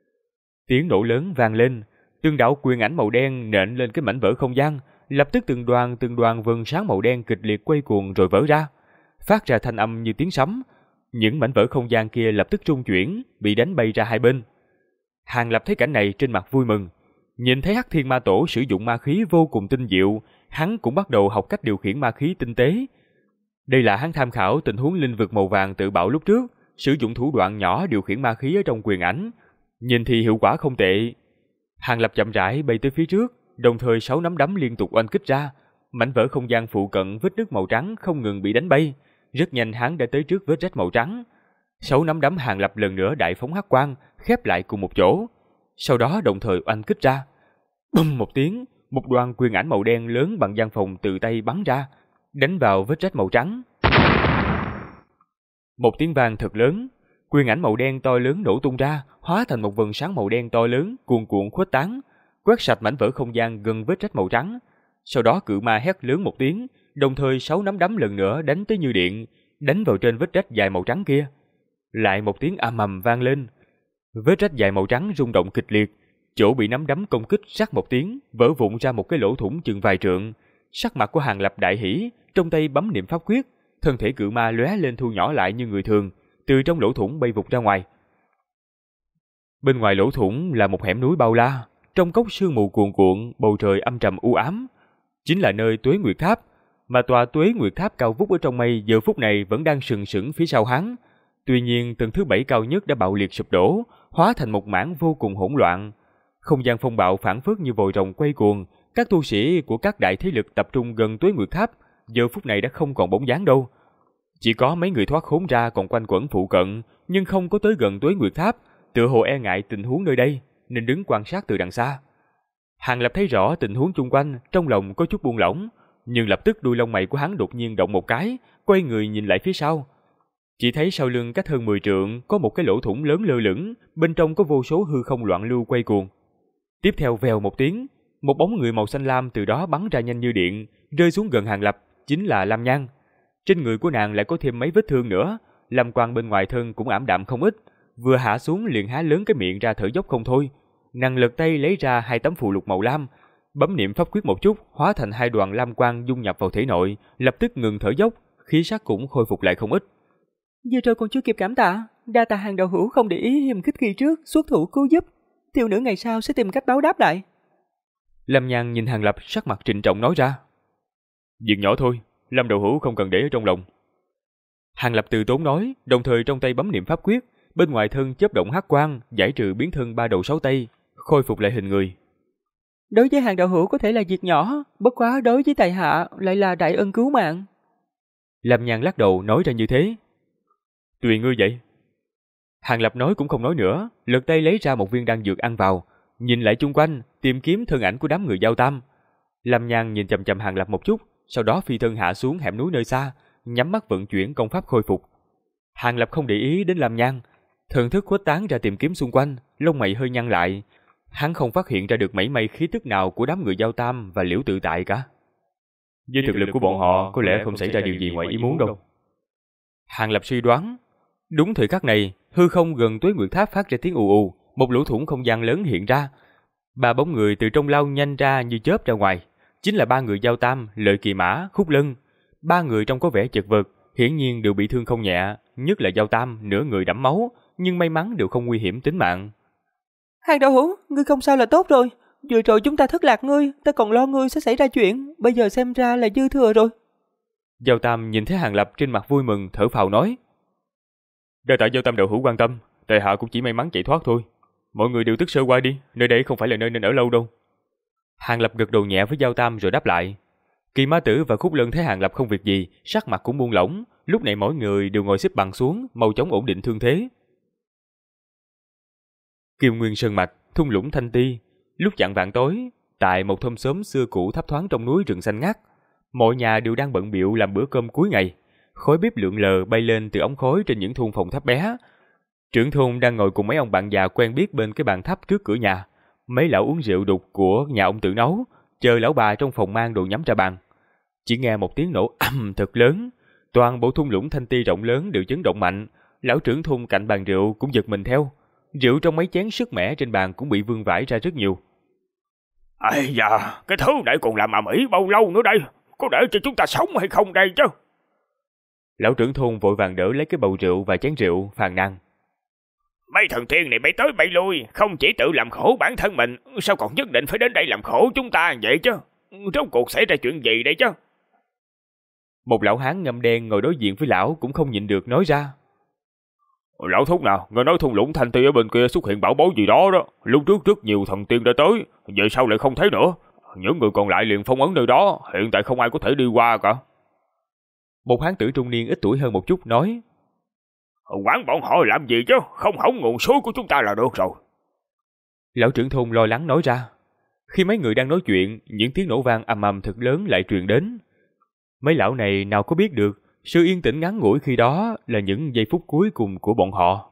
Tiếng nổ lớn vang lên, từng đạo quyền ảnh màu đen nện lên cái mảnh vỡ không gian, lập tức từng đoàn vầng sáng màu đen kịch liệt quay cuồng rồi vỡ ra, phát ra thanh âm như tiếng sấm. Những mảnh vỡ không gian kia lập tức rung chuyển, bị đánh bay ra hai bên. Hàng Lập thấy cảnh này trên mặt vui mừng, nhìn thấy Hắc Thiên Ma Tổ sử dụng ma khí vô cùng tinh diệu, hắn cũng bắt đầu học cách điều khiển ma khí tinh tế. Đây là hắn tham khảo tình huống linh vực màu vàng tự bạo lúc trước, sử dụng thủ đoạn nhỏ điều khiển ma khí ở trong quyền ảnh, nhìn thì hiệu quả không tệ. Hàng Lập chậm rãi bay tới phía trước, đồng thời 6 nắm đấm liên tục oanh kích ra, mảnh vỡ không gian phụ cận vết nứt màu trắng không ngừng bị đánh bay. Rất nhanh hắn đã tới trước vết rách màu trắng. 6 nắm đấm Hàng Lập lần nữa đại phóng hắc quang, khép lại cùng một chỗ. Sau đó đồng thời oanh kích ra. Bùm một tiếng, một đoàn quyền ảnh màu đen lớn bằng gian phòng từ tay bắn ra, đánh vào vết rách màu trắng. Một tiếng vang thật lớn, quyền ảnh màu đen to lớn nổ tung ra, hóa thành một vầng sáng màu đen to lớn cuồn cuộn khuếch tán, quét sạch mảnh vỡ không gian gần vết rách màu trắng. Sau đó cự ma hét lớn một tiếng, đồng thời 6 nắm đấm lần nữa đánh tới như điện, đánh vào trên vết rách dài màu trắng kia. Lại một tiếng ầm ầm vang lên, vết rách dài màu trắng rung động kịch liệt, chỗ bị nắm đấm công kích rắc một tiếng, vỡ vụn ra một cái lỗ thủng chừng vài trượng. Sắc mặt của Hàng Lập đại hỉ, trong tay bấm niệm pháp quyết, thân thể cự ma lóe lên thu nhỏ lại như người thường, từ trong lỗ thủng bay vụt ra ngoài. Bên ngoài lỗ thủng là một hẻm núi bao la, trong cốc sương mù cuồn cuộn, bầu trời âm trầm u ám. Chính là nơi Tuế Nguyệt Tháp, mà tòa Tuế Nguyệt Tháp cao vút ở trong mây giờ phút này vẫn đang sừng sững phía sau hắn. Tuy nhiên, tầng thứ 7 cao nhất đã bạo liệt sụp đổ, hóa thành một mảng vô cùng hỗn loạn. Không gian phong bạo phảng phất như vòi rồng quay cuồng, các tu sĩ của các đại thế lực tập trung gần Tuế Nguyệt Tháp, giờ phút này đã không còn bóng dáng đâu. Chỉ có mấy người thoát khốn ra còn quanh quẩn phụ cận, nhưng không có tới gần Tuế Nguyệt Tháp, tựa hồ e ngại tình huống nơi đây, nên đứng quan sát từ đằng xa. Hàng Lập thấy rõ tình huống chung quanh, trong lòng có chút buông lỏng, nhưng lập tức đuôi lông mày của hắn đột nhiên động một cái, quay người nhìn lại phía sau. Chỉ thấy sau lưng cách hơn 10 trượng có một cái lỗ thủng lớn lơ lửng, bên trong có vô số hư không loạn lưu quay cuồng. Tiếp theo vèo một tiếng, một bóng người màu xanh lam từ đó bắn ra nhanh như điện, rơi xuống gần Hàng Lập, chính là Lam Nhan. Trên người của nàng lại có thêm mấy vết thương nữa, lam quang bên ngoài thân cũng ảm đạm không ít, vừa hạ xuống liền há lớn cái miệng ra thở dốc không thôi. Nàng lật tay lấy ra 2 tấm phù lục màu lam, bấm niệm pháp quyết một chút, hóa thành 2 đoàn lam quang dung nhập vào thể nội, lập tức ngừng thở dốc, khí sắc cũng khôi phục lại không ít. Vừa rồi còn chưa kịp cảm tạ, đa tạ Hàng đạo hữu không để ý hiềm khích khi trước, xuất thủ cứu giúp. Tiểu nữ ngày sau sẽ tìm cách báo đáp lại. Lam Nhan nhìn Hàng Lập sắc mặt trịnh trọng nói ra. Việc nhỏ thôi, Lâm đạo hữu không cần để ở trong lòng. Hàng Lập từ tốn nói, đồng thời trong tay bấm niệm pháp quyết, bên ngoài thân chớp động hắc quang, giải trừ biến thân 3 đầu 6 tay, khôi phục lại hình người. Đối với Hàng đạo hữu có thể là việc nhỏ, bất quá đối với tại hạ lại là đại ân cứu mạng. Lam Nhan lắc đầu nói ra như thế. Tùy ngươi vậy. Hàng Lập nói cũng không nói nữa, lật tay lấy ra một viên đan dược ăn vào, nhìn lại chung quanh, tìm kiếm thân ảnh của đám người Giao Tam. Lam Nhan nhìn chằm chằm Hàng Lập một chút, sau đó phi thân hạ xuống hẻm núi nơi xa, nhắm mắt vận chuyển công pháp khôi phục. Hàng Lập không để ý đến Lam Nhan, thần thức khuếch tán ra tìm kiếm xung quanh, lông mày hơi nhăn lại. Hắn không phát hiện ra được mảy may khí tức nào của đám người Giao Tam và Liễu Tự Tại cả. Với thực lực của bọn họ có lẽ không xảy ra điều gì ngoài ý muốn đâu. Hàng Lập suy đoán. Đúng thời khắc này, hư không gần Tuế Nguyệt Tháp phát ra tiếng ù ù, một lỗ thủng không gian lớn hiện ra. 3 bóng người từ trong lao nhanh ra như chớp ra ngoài, chính là 3 người Giao Tam, Lợi Kỳ Mã, Khúc Lân. 3 người trông có vẻ chật vật, hiển nhiên đều bị thương không nhẹ, nhất là Giao Tam, nửa người đẫm máu, nhưng may mắn đều không nguy hiểm tính mạng. Hàng đạo hữu, ngươi không sao là tốt rồi. Vừa rồi chúng ta thất lạc ngươi, ta còn lo ngươi sẽ xảy ra chuyện, bây giờ xem ra là dư thừa rồi. Giao Tam nhìn thấy Hàng Lập trên mặt vui mừng, thở phào nói. Đa tạ Giao Tam đạo hữu quan tâm, tại hạ cũng chỉ may mắn chạy thoát thôi. Mọi người đều tức sơ qua đi, nơi đây không phải là nơi nên ở lâu đâu. Hàng Lập gật đầu nhẹ với Giao Tam rồi đáp lại. Kỳ Ma Tử và Khúc Lân thấy Hàng Lập không việc gì, sắc mặt cũng buông lỏng, lúc này mỗi người đều ngồi xếp bằng xuống, mau chóng ổn định thương thế. Kiều Nguyên Sơn Mạch, thung lũng Thanh Ti. Lúc chạng vạng tối, tại một thôn xóm xưa cũ thấp thoáng trong núi rừng xanh ngắt, mọi nhà đều đang bận bịu làm bữa cơm cuối ngày. Khói bếp lượn lờ bay lên từ ống khói trên những thôn phòng thấp bé. Trưởng thôn đang ngồi cùng mấy ông bạn già quen biết bên cái bàn thấp trước cửa nhà. Mấy lão uống rượu đục của nhà ông tự nấu, chờ lão bà trong phòng mang đồ nhắm ra bàn. Chỉ nghe một tiếng nổ ầm thật lớn, toàn bộ thung lũng Thanh Ti rộng lớn đều chấn động mạnh. Lão trưởng thôn cạnh bàn rượu cũng giật mình theo. Rượu trong mấy chén sứt mẻ trên bàn cũng bị vương vãi ra rất nhiều. Ây da, cái thứ này còn làm ầm ĩ bao lâu nữa đây? Có để cho chúng ta sống hay không đây chứ? Lão trưởng thôn vội vàng đỡ lấy cái bầu rượu và chén rượu, phàn nàn. Mấy thần tiên này bay tới bay lui, không chỉ tự làm khổ bản thân mình, sao còn nhất định phải đến đây làm khổ chúng ta vậy chứ? Rốt cuộc xảy ra chuyện gì đây chứ? Một lão hán ngăm đen ngồi đối diện với lão cũng không nhịn được nói ra. Lão thúc nào, nghe nói thung lũng Thanh Ti ở bên kia xuất hiện bảo bối gì đó đó. Lúc trước rất nhiều thần tiên đã tới, vậy sao lại không thấy nữa? Những người còn lại liền phong ấn nơi đó, hiện tại không ai có thể đi qua cả. Một hán tử trung niên ít tuổi hơn một chút nói. Quản bọn họ làm gì chứ, không hỏng nguồn suối của chúng ta là được rồi. Lão trưởng thôn lo lắng nói ra. Khi mấy người đang nói chuyện, những tiếng nổ vang ầm ầm thật lớn lại truyền đến. Mấy lão này nào có biết được, sự yên tĩnh ngắn ngủi khi đó là những giây phút cuối cùng của bọn họ.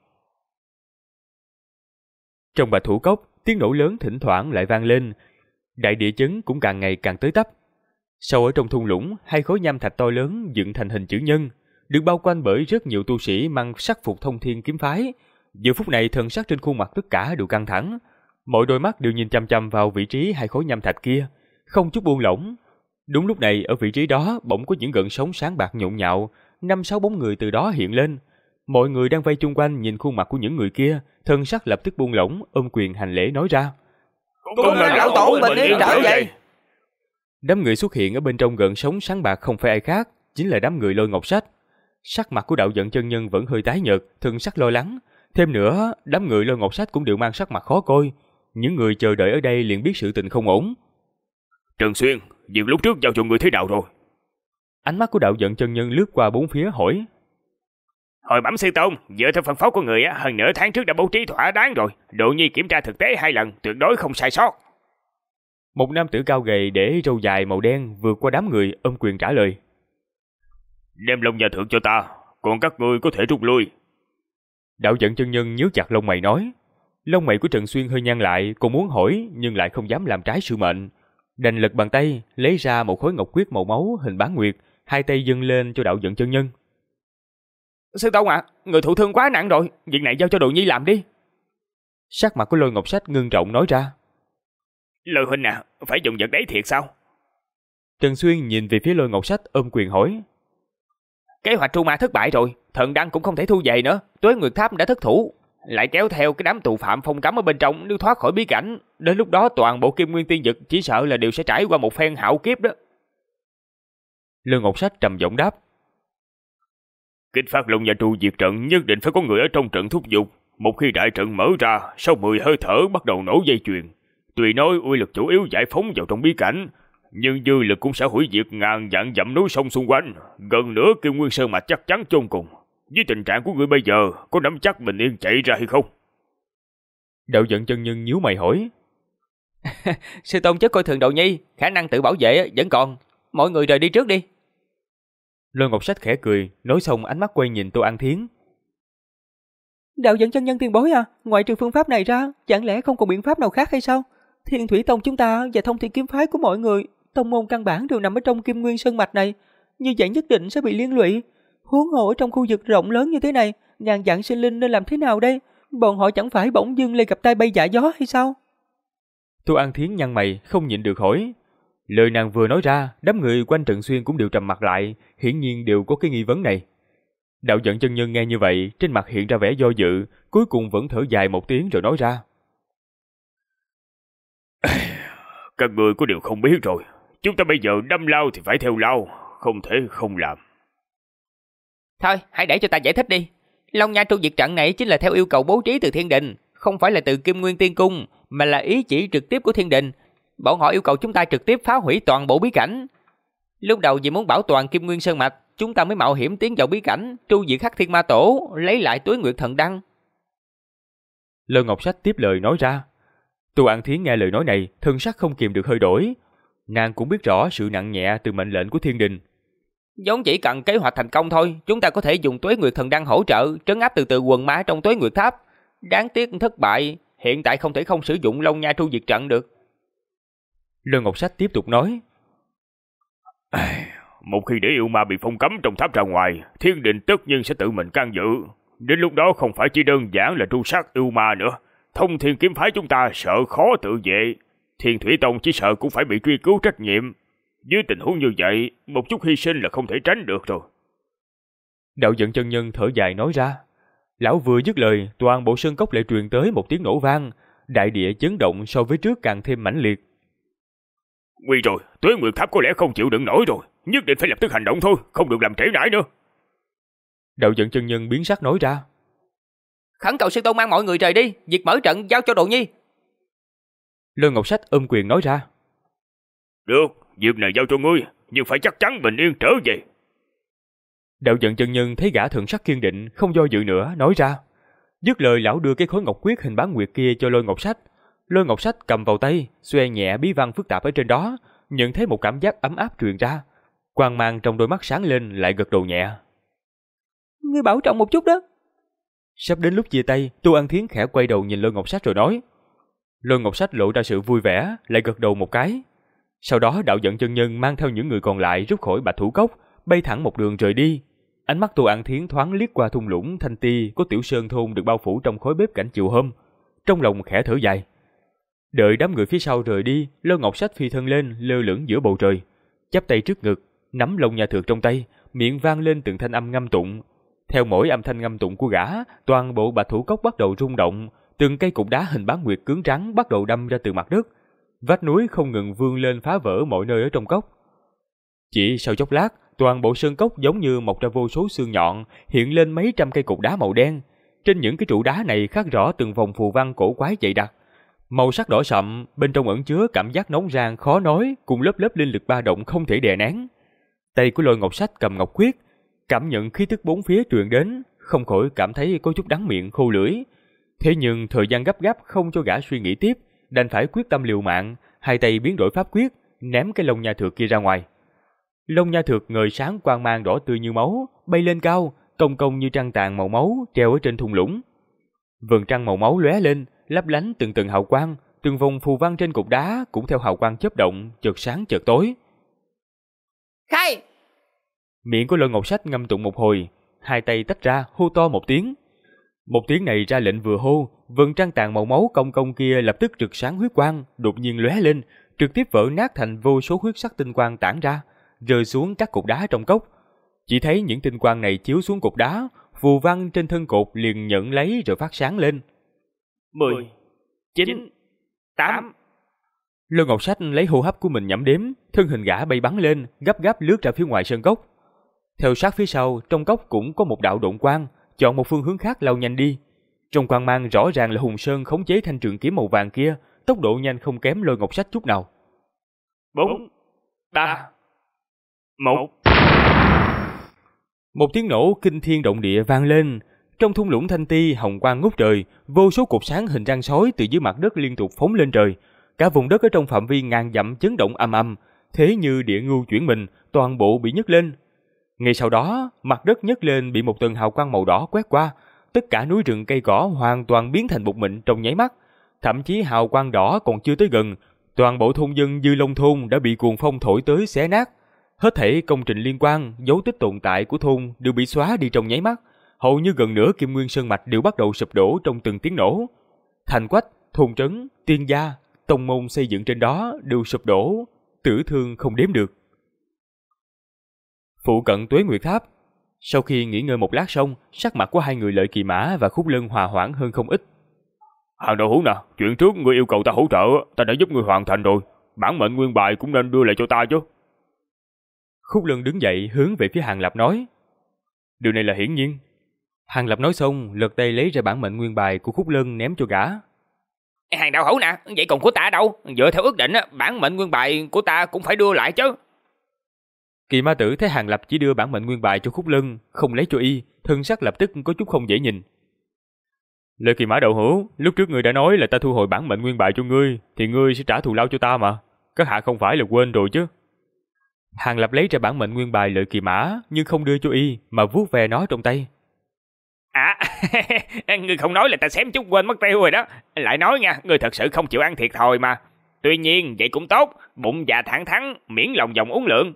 Trong Bạch Thủ Cốc, tiếng nổ lớn thỉnh thoảng lại vang lên, đại địa chấn cũng càng ngày càng tới tấp. Sâu ở trong thung lũng, 2 khối nham thạch to lớn dựng thành hình chữ nhân, được bao quanh bởi rất nhiều tu sĩ mang sắc phục thông thiên kiếm phái. Giờ phút này thần sắc trên khuôn mặt tất cả đều căng thẳng. Mọi đôi mắt đều nhìn chăm chăm vào vị trí hai khối nham thạch kia, không chút buông lỏng. Đúng lúc này, ở vị trí đó bỗng có những gợn sóng sáng bạc nhộn nhạo, 5-6 bóng người từ đó hiện lên. Mọi người đang vây chung quanh nhìn khuôn mặt của những người kia, thân sắc lập tức buông lỏng, ôm quyền hành lễ nói ra: Cung mừng lão tổ bình yên trở về. Đám người xuất hiện ở bên trong gợn sóng sáng bạc không phải ai khác, chính là đám người Lôi Ngọc Sách. Sắc mặt của đạo vận chân nhân vẫn hơi tái nhợt, thân sắc lo lắng. Thêm nữa, đám người Lôi Ngọc Sách cũng đều mang sắc mặt khó coi. Những người chờ đợi ở đây liền biết sự tình không ổn. Trần Xuyên, việc lúc trước giao cho người thế nào rồi? Ánh mắt của đạo vận chân nhân lướt qua bốn phía hỏi. Hồi bẩm sư tôn, dựa theo phân phó của người, hơn nửa tháng trước đã bố trí thỏa đáng rồi. Độ Nhi kiểm tra thực tế 2 lần, tuyệt đối không sai sót. Một nam tử cao gầy để râu dài màu đen vượt qua đám người ôm quyền trả lời. Đem Long Nha thượng cho ta, còn các ngươi có thể rút lui. Đạo vận chân nhân nhíu chặt lông mày nói. Lông mày của Trần Xuyên hơi nhăn lại, còn muốn hỏi nhưng lại không dám làm trái sự mệnh. Đành lật bàn tay, lấy ra một khối ngọc quyết màu máu hình bán nguyệt, hai tay dâng lên cho đạo vận chân nhân. Sư tôn ạ, người thụ thương quá nặng rồi, việc này giao cho Đồ Nhi làm đi. Sắc mặt của Lôi Ngọc Sách ngưng trọng nói ra. Lôi huynh à, phải dùng vật đấy thiệt sao? Trần Xuyên nhìn về phía Lôi Ngọc Sách ôm quyền hỏi. Kế hoạch tru ma thất bại rồi, thần đăng cũng không thể thu về nữa, Tuế Nguyệt Tháp đã thất thủ, lại kéo theo cái đám tù phạm phong cấm ở bên trong nếu thoát khỏi bí cảnh, đến lúc đó toàn bộ Kim Nguyên Tiên Dực chỉ sợ là đều sẽ trải qua một phen hạo kiếp đó. Lôi Ngọc Sách trầm giọng đáp. Kích phát Long Nha tru diệt trận nhất định phải có người ở trong trận thúc giục. Một khi đại trận mở ra, sau 10 hơi thở bắt đầu nổ dây chuyền. Tuy nói uy lực chủ yếu giải phóng vào trong bí cảnh, nhưng dư lực cũng sẽ hủy diệt ngàn vạn dặm núi sông xung quanh. Gần nữa Kim Nguyên Sơn Mạch chắc chắn chôn cùng. Với tình trạng của người bây giờ, có nắm chắc bình yên chạy ra hay không? Đạo vận chân nhân nhíu mày hỏi. Sư tôn chớ coi thường Đồ Nhi, khả năng tự bảo vệ vẫn còn. Mọi người rời đi trước đi. Lôi Ngọc Sách khẽ cười, nói xong ánh mắt quay nhìn Tô An Thiến. Đạo dẫn chân nhân tiền bối à, ngoại trừ phương pháp này ra, chẳng lẽ không còn biện pháp nào khác hay sao? Thiên Thủy Tông chúng ta và Thông Thiên Kiếm Phái của mọi người, tông môn căn bản đều nằm ở trong Kim Nguyên Sơn Mạch này, như vậy nhất định sẽ bị liên lụy. Huống hồ ở trong khu vực rộng lớn như thế này, ngàn vạn sinh linh nên làm thế nào đây? Bọn họ chẳng phải bỗng dưng lên gặp tai bay dạ gió hay sao? Tô An Thiến nhăn mày, không nhịn được hỏi. Lời nàng vừa nói ra, đám người quanh Trần Xuyên cũng đều trầm mặt lại, hiển nhiên đều có cái nghi vấn này. Đạo vận chân nhân nghe như vậy, trên mặt hiện ra vẻ do dự, cuối cùng vẫn thở dài một tiếng rồi nói ra. Các người có điều không biết rồi, chúng ta bây giờ đâm lao thì phải theo lao, không thể không làm. Thôi, hãy để cho ta giải thích đi. Long Nha tru diệt trận này chính là theo yêu cầu bố trí từ thiên đình, không phải là từ Kim Nguyên Tiên Cung, mà là ý chỉ trực tiếp của thiên đình. Bọn họ yêu cầu chúng ta trực tiếp phá hủy toàn bộ bí cảnh. Lúc đầu vì muốn bảo toàn Kim Nguyên Sơn Mạch, chúng ta mới mạo hiểm tiến vào bí cảnh, tru diệt Hắc Thiên Ma Tổ, lấy lại Tuế Nguyệt Thần Đăng. Lôi Ngọc Sách tiếp lời nói ra. Tô An Thiến nghe lời nói này, thân sắc không kìm được hơi đổi. Nàng cũng biết rõ sự nặng nhẹ từ mệnh lệnh của thiên đình. Giống chỉ cần kế hoạch thành công thôi, chúng ta có thể dùng Tuế Nguyệt Thần Đăng hỗ trợ, trấn áp từ từ quần ma trong Tuế Nguyệt Tháp. Đáng tiếc thất bại, hiện tại không thể không sử dụng Long Nha tru diệt trận được. Lôi Ngọc Sách tiếp tục nói. Một khi để yêu ma bị phong cấm trong tháp ra ngoài, thiên đình tất nhiên sẽ tự mình can dự. Đến lúc đó không phải chỉ đơn giản là tru sát yêu ma nữa. Thông Thiên Kiếm Phái chúng ta sợ khó tự vệ. Thiên Thủy Tông chỉ sợ cũng phải bị truy cứu trách nhiệm. Dưới tình huống như vậy, một chút hy sinh là không thể tránh được rồi. Đạo vận chân nhân thở dài nói ra. Lão vừa dứt lời, toàn bộ sơn cốc lại truyền tới một tiếng nổ vang. Đại địa chấn động so với trước càng thêm mãnh liệt. Nguy rồi, Tuế Nguyệt Tháp có lẽ không chịu đựng nổi rồi. Nhất định phải lập tức hành động thôi, không được làm trễ nải nữa. Đạo vận chân nhân biến sắc nói ra. Khẩn cầu sư tôn mang mọi người rời đi, việc mở trận giao cho Đồ Nhi. Lôi Ngọc Sách ôm quyền nói ra. Được, việc này giao cho ngươi, nhưng phải chắc chắn bình yên trở về. Đạo vận chân nhân thấy gã thần sắc kiên định, không do dự nữa, nói ra. Dứt lời lão đưa cái khối ngọc quyết hình bán nguyệt kia cho Lôi Ngọc Sách. Lôi Ngọc Sách cầm vào tay, xoe nhẹ bí văn phức tạp ở trên đó, nhận thấy một cảm giác ấm áp truyền ra. Quang mang trong đôi mắt sáng lên, lại gật đầu nhẹ. Ngươi bảo trọng một chút đó. Sắp đến lúc chia tay, Tô An Thiến khẽ quay đầu nhìn Lôi Ngọc Sách rồi nói. Lôi Ngọc Sách lộ ra sự vui vẻ, lại gật đầu một cái. Sau đó đạo vận chân nhân mang theo những người còn lại rút khỏi Bạch Thủ Cốc, bay thẳng một đường rời đi. Ánh mắt Tô An Thiến thoáng liếc qua thung lũng thanh ti có Tiểu Sơn thôn được bao phủ trong khói bếp cảnh chiều hôm, trong lòng khẽ thở dài. Đợi đám người phía sau rời đi, Lôi Ngọc Sách phi thân lên, lơ lửng giữa bầu trời, chắp tay trước ngực, nắm lông nha thược trong tay, miệng vang lên từng thanh âm ngâm tụng. Theo mỗi âm thanh ngâm tụng của gã, toàn bộ Bạch Thủ Cốc bắt đầu rung động, từng cây cục đá hình bán nguyệt cứng rắn bắt đầu đâm ra từ mặt đất, vách núi không ngừng vươn lên phá vỡ mọi nơi ở trong cốc. Chỉ sau chốc lát, toàn bộ sơn cốc giống như mọc ra vô số xương nhọn, hiện lên mấy trăm cây cục đá màu đen. Trên những cái trụ đá này khắc rõ từng vòng phù văn cổ quái dày đặc, màu sắc đỏ sậm, bên trong ẩn chứa cảm giác nóng rang khó nói, cùng lớp lớp linh lực ba động không thể đè nén. Tay của Lôi Ngọc Sách cầm ngọc quyết, cảm nhận khí tức bốn phía truyền đến, không khỏi cảm thấy có chút đắng miệng khô lưỡi. Thế nhưng thời gian gấp gáp không cho gã suy nghĩ tiếp, đành phải quyết tâm liều mạng, hai tay biến đổi pháp quyết, ném cái lông nha thược kia ra ngoài. Lông nha thược ngời sáng quang mang đỏ tươi như máu, bay lên cao, cong cong như trăng tàn màu máu treo ở trên thung lũng. Vầng trăng màu máu lóe lên, lấp lánh từng từng hào quang, từng vòng phù văn trên cục đá cũng theo hào quang chớp động, chợt sáng chợt tối. Khai! Miệng của Lôi Ngọc Sách ngâm tụng một hồi, hai tay tách ra hô to một tiếng. Một tiếng này ra lệnh vừa hô, vầng trăng tàn màu máu cong cong kia lập tức rực sáng huyết quang, đột nhiên lóe lên, trực tiếp vỡ nát thành vô số huyết sắc tinh quang tản ra, rơi xuống các cục đá trong cốc. Chỉ thấy những tinh quang này chiếu xuống cục đá, phù văn trên thân cột liền nhận lấy rồi phát sáng lên. 10, 9, 8. Lôi Ngọc Sách lấy hô hấp của mình nhẩm đếm, thân hình gã bay bắn lên, gấp gáp lướt ra phía ngoài sơn cốc. Theo sát phía sau, trong cốc cũng có một đạo độn quang, chọn một phương hướng khác lao nhanh đi. Trong quang mang rõ ràng là Hùng Sơn khống chế thanh trường kiếm màu vàng kia, tốc độ nhanh không kém Lôi Ngọc Sách chút nào. 4, 3, 1. Một tiếng nổ kinh thiên động địa vang lên. Trong thung lũng thanh ti hồng quang ngút trời, vô số cột sáng hình răng sói từ dưới mặt đất liên tục phóng lên trời. Cả vùng đất ở trong phạm vi ngàn dặm chấn động ầm ầm, thế như địa ngưu chuyển mình, toàn bộ bị nhấc lên. Ngay sau đó, mặt đất nhấc lên bị một tầng hào quang màu đỏ quét qua, tất cả núi rừng cây cỏ hoàn toàn biến thành bột mịn trong nháy mắt. Thậm chí hào quang đỏ còn chưa tới gần, toàn bộ thôn dân Dư Long thôn đã bị cuồng phong thổi tới xé nát. Hết thảy công trình liên quan, dấu tích tồn tại của thôn đều bị xóa đi trong nháy mắt. Hầu như gần nửa Kim Nguyên Sơn mạch đều bắt đầu sụp đổ trong từng tiếng nổ. Thành quách, thôn trấn, tiên gia, tông môn xây dựng trên đó đều sụp đổ, tử thương không đếm được. Phụ cận Tuế Nguyệt Tháp, sau khi nghỉ ngơi một lát xong, sắc mặt của hai người Lợi Kỳ Mã và Khúc Lân hòa hoãn hơn không ít. Hàng Đạo Hữu nè, chuyện trước ngươi yêu cầu ta hỗ trợ, ta đã giúp ngươi hoàn thành rồi. Bản mệnh nguyên bài cũng nên đưa lại cho ta chứ. Khúc Lân đứng dậy hướng về phía Hàng Lập nói. Điều này là hiển nhiên. Hàng Lập nói xong, lật tay lấy ra bản mệnh nguyên bài của Khúc Lân ném cho gã. Hàng Đạo Hữu nè, vậy còn của ta đâu? Dựa theo ước định, bản mệnh nguyên bài của ta cũng phải đưa lại chứ. Kỳ Ma Tử thấy Hàng Lập chỉ đưa bản mệnh nguyên bài cho Khúc Lân, không lấy cho y, thân sắc lập tức có chút không dễ nhìn. Lợi Kỳ Mã đạo hữu, lúc trước ngươi đã nói là ta thu hồi bản mệnh nguyên bài cho ngươi, thì ngươi sẽ trả thù lao cho ta mà. Các hạ không phải là quên rồi chứ? Hàng Lập lấy ra bản mệnh nguyên bài Lợi Kỳ Mã, nhưng không đưa cho y, mà vuốt ve nó trong tay. À, ngươi không nói là ta xém chút quên mất tiêu rồi đó. Lại nói nha, ngươi thật sự không chịu ăn thiệt thòi mà. Tuy nhiên, vậy cũng tốt, bụng dạ thẳng thắn, miễn lòng vòng uống lượng.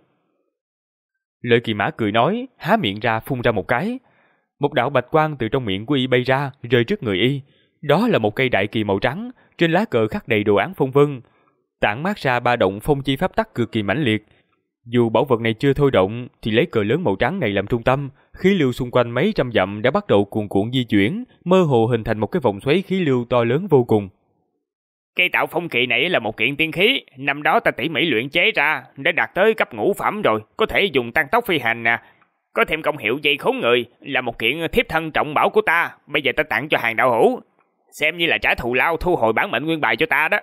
Lợi Kỳ Mã cười nói, há miệng ra phun ra một cái. Một đạo bạch quang từ trong miệng của y bay ra, rơi trước người y. Đó là một cây đại kỳ màu trắng, trên lá cờ khắc đầy đồ án phong vân, tản mát ra ba động phong chi pháp tắc cực kỳ mãnh liệt. Dù bảo vật này chưa thôi động, thì lấy cờ lớn màu trắng này làm trung tâm, khí lưu xung quanh mấy trăm dặm đã bắt đầu cuồn cuộn di chuyển, mơ hồ hình thành một cái vòng xoáy khí lưu to lớn vô cùng. Cây tạo phong kỳ này là một kiện tiên khí, năm đó ta tỉ mỉ luyện chế ra, đã đạt tới cấp ngũ phẩm rồi, có thể dùng tăng tốc phi hành nè. Có thêm công hiệu dây khốn người, là một kiện thiếp thân trọng bảo của ta, bây giờ ta tặng cho Hàng đạo hữu, xem như là trả thù lao thu hồi bản mệnh nguyên bài cho ta đó.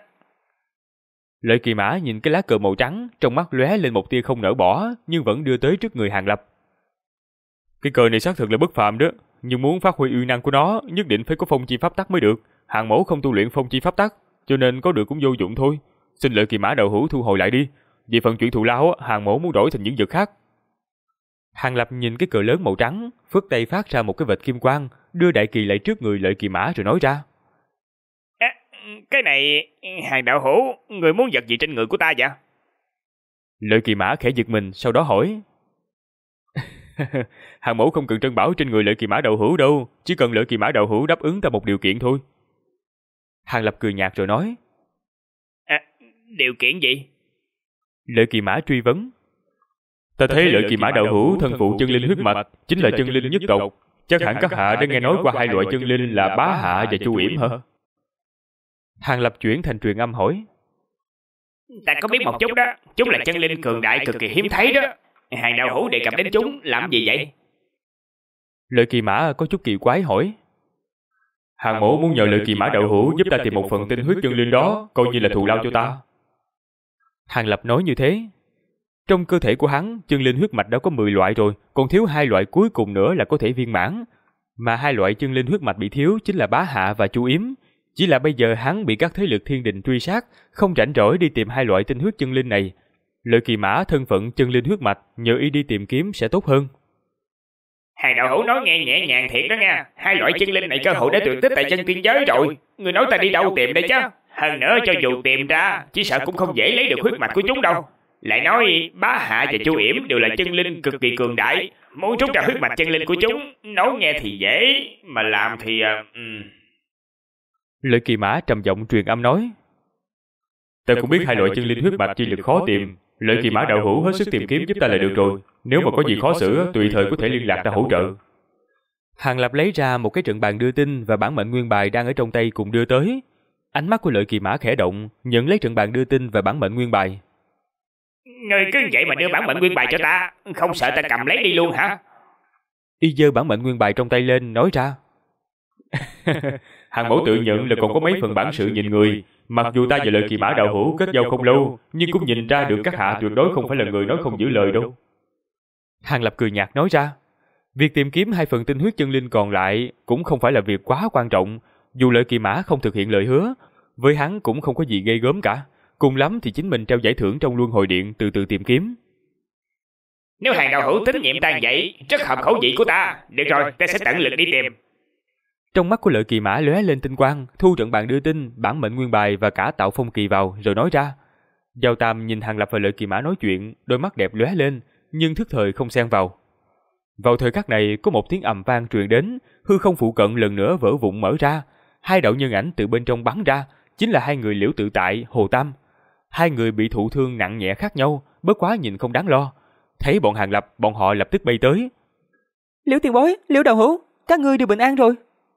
Lợi Kỳ Mã nhìn cái lá cờ màu trắng, trong mắt lóe lên một tia không nỡ bỏ, nhưng vẫn đưa tới trước người Hàng Lập. Cái cờ này xác thực là bất phàm đó, nhưng muốn phát huy uy năng của nó, nhất định phải có phong chi pháp tắc mới được. Hàng mẫu không tu luyện phong chi pháp tắc, cho nên có được cũng vô dụng thôi. Xin Lợi Kỳ Mã đạo hữu thu hồi lại đi. Về phần chuyện thù lao, Hàng mẫu muốn đổi thành những vật khác. Hàng Lập nhìn cái cờ lớn màu trắng, phất tay phát ra một cái vệt kim quang, đưa đại kỳ lại trước người Lợi Kỳ Mã rồi nói ra. Cái này, Hàng đạo hữu, người muốn vật gì trên người của ta vậy? Lợi Kỳ Mã khẽ giật mình, sau đó hỏi. Hàng mẫu không cần trân bảo trên người Lợi Kỳ Mã đạo hữu đâu, chỉ cần Lợi Kỳ Mã đạo hữu đáp ứng ta một điều kiện thôi. Hàng Lập cười nhạt rồi nói. Điều kiện gì? Lợi Kỳ Mã truy vấn. Ta thấy Lợi Kỳ Mã đạo hữu thân phụ chân linh huyết mạch, chính là chân linh nhất tộc. Chắc hẳn các hạ đã nghe nói qua hai loại chân linh là Bá Hạ và Chu Yểm hả? Hàng Lập chuyển thành truyền âm hỏi. Ta có biết một chút đó. Chúng là chân linh cường đại cực kỳ hiếm thấy đó. Hàng đạo hữu đề cập đến chúng làm gì vậy? Lợi Kỳ Mã có chút kỳ quái hỏi. Hàng mỗ muốn nhờ Lợi Kỳ Mã đạo hữu giúp ta tìm một phần tinh huyết chân linh đó, coi như là thù lao cho ta. Hàng Lập nói như thế. Trong cơ thể của hắn, chân linh huyết mạch đã có 10 loại rồi, còn thiếu 2 loại cuối cùng nữa là có thể viên mãn. Mà 2 loại chân linh huyết mạch bị thiếu chính là Bá Hạ và Chu Yểm. Chỉ là bây giờ hắn bị các thế lực thiên đình truy sát, không rảnh rỗi đi tìm 2 loại tinh huyết chân linh này. Lợi Kỳ Mã thân phận chân linh huyết mạch, nhờ y đi tìm kiếm sẽ tốt hơn. Hàng đạo hữu nói nghe nhẹ nhàng thiệt đó nha. 2 loại chân linh này cơ hội đã tuyệt tích tại chân tiên giới rồi. Người nói ta đi đâu tìm đây chứ? Hơn nữa cho dù tìm ra, chỉ sợ cũng không dễ lấy được huyết mạch của chúng đâu. Lại nói Bá Hạ và Chu Yểm đều là chân linh cực kỳ cường đại. Muốn rút ra huyết mạch chân linh của chúng, nói nghe thì dễ, mà làm thì... Lợi Kỳ Mã trầm giọng truyền âm nói. Ta cũng biết 2 loại chân linh huyết mạch chi lực khó tìm. Lợi Kỳ Mã đạo hữu hết sức tìm kiếm giúp ta là được rồi. Nếu mà có gì khó xử, tùy thời có thể liên lạc ta hỗ trợ. Hàng Lập lấy ra một cái trận bàn đưa tin và bản mệnh nguyên bài đang ở trong tay cùng đưa tới. Ánh mắt của Lợi Kỳ Mã khẽ động, nhận lấy trận bàn đưa tin và bản mệnh nguyên bài. Ngươi cứ vậy mà đưa bản mệnh nguyên bài cho ta, không sợ ta cầm lấy đi luôn hả? Y giơ bản mệnh nguyên bài trong tay lên, nói ra. Hàng mẫu tự nhận là còn có mấy phần bản sự nhìn người. Mặc dù ta và Lợi Kỳ Mã đạo hữu kết giao không lâu, nhưng cũng nhìn ra được các hạ tuyệt đối không phải là người nói không giữ lời đâu. Hàng Lập cười nhạt nói ra. Việc tìm kiếm 2 phần tinh huyết chân linh còn lại cũng không phải là việc quá quan trọng. Dù Lợi Kỳ Mã không thực hiện lời hứa, với hắn cũng không có gì ghê gớm cả. Cùng lắm thì chính mình treo giải thưởng trong luân hồi điện từ từ tìm kiếm. Nếu hàng đạo hữu tín nhiệm ta vậy, rất hợp khẩu vị của ta. Được rồi, ta sẽ tận lực đi tìm. Trong mắt của Lợi Kỳ Mã lóe lên tinh quang, thu trận bàn đưa tin, bản mệnh nguyên bài và cả tạo phong kỳ vào, rồi nói ra. Giao Tam nhìn Hàng Lập và Lợi Kỳ Mã nói chuyện, đôi mắt đẹp lóe lên, nhưng thức thời không xen vào. Vào thời khắc này, có một tiếng ầm vang truyền đến, hư không phụ cận lần nữa vỡ vụn mở ra, 2 đạo nhân ảnh từ bên trong bắn ra, chính là 2 người Liễu Tự Tại, Hồ Tam. 2 người bị thụ thương nặng nhẹ khác nhau, bất quá nhìn không đáng lo. Thấy bọn Hàng Lập, bọn họ lập tức bay tới. Liễu tiền bối, Liễu đạo hữu, các ngươi đều bình an rồi.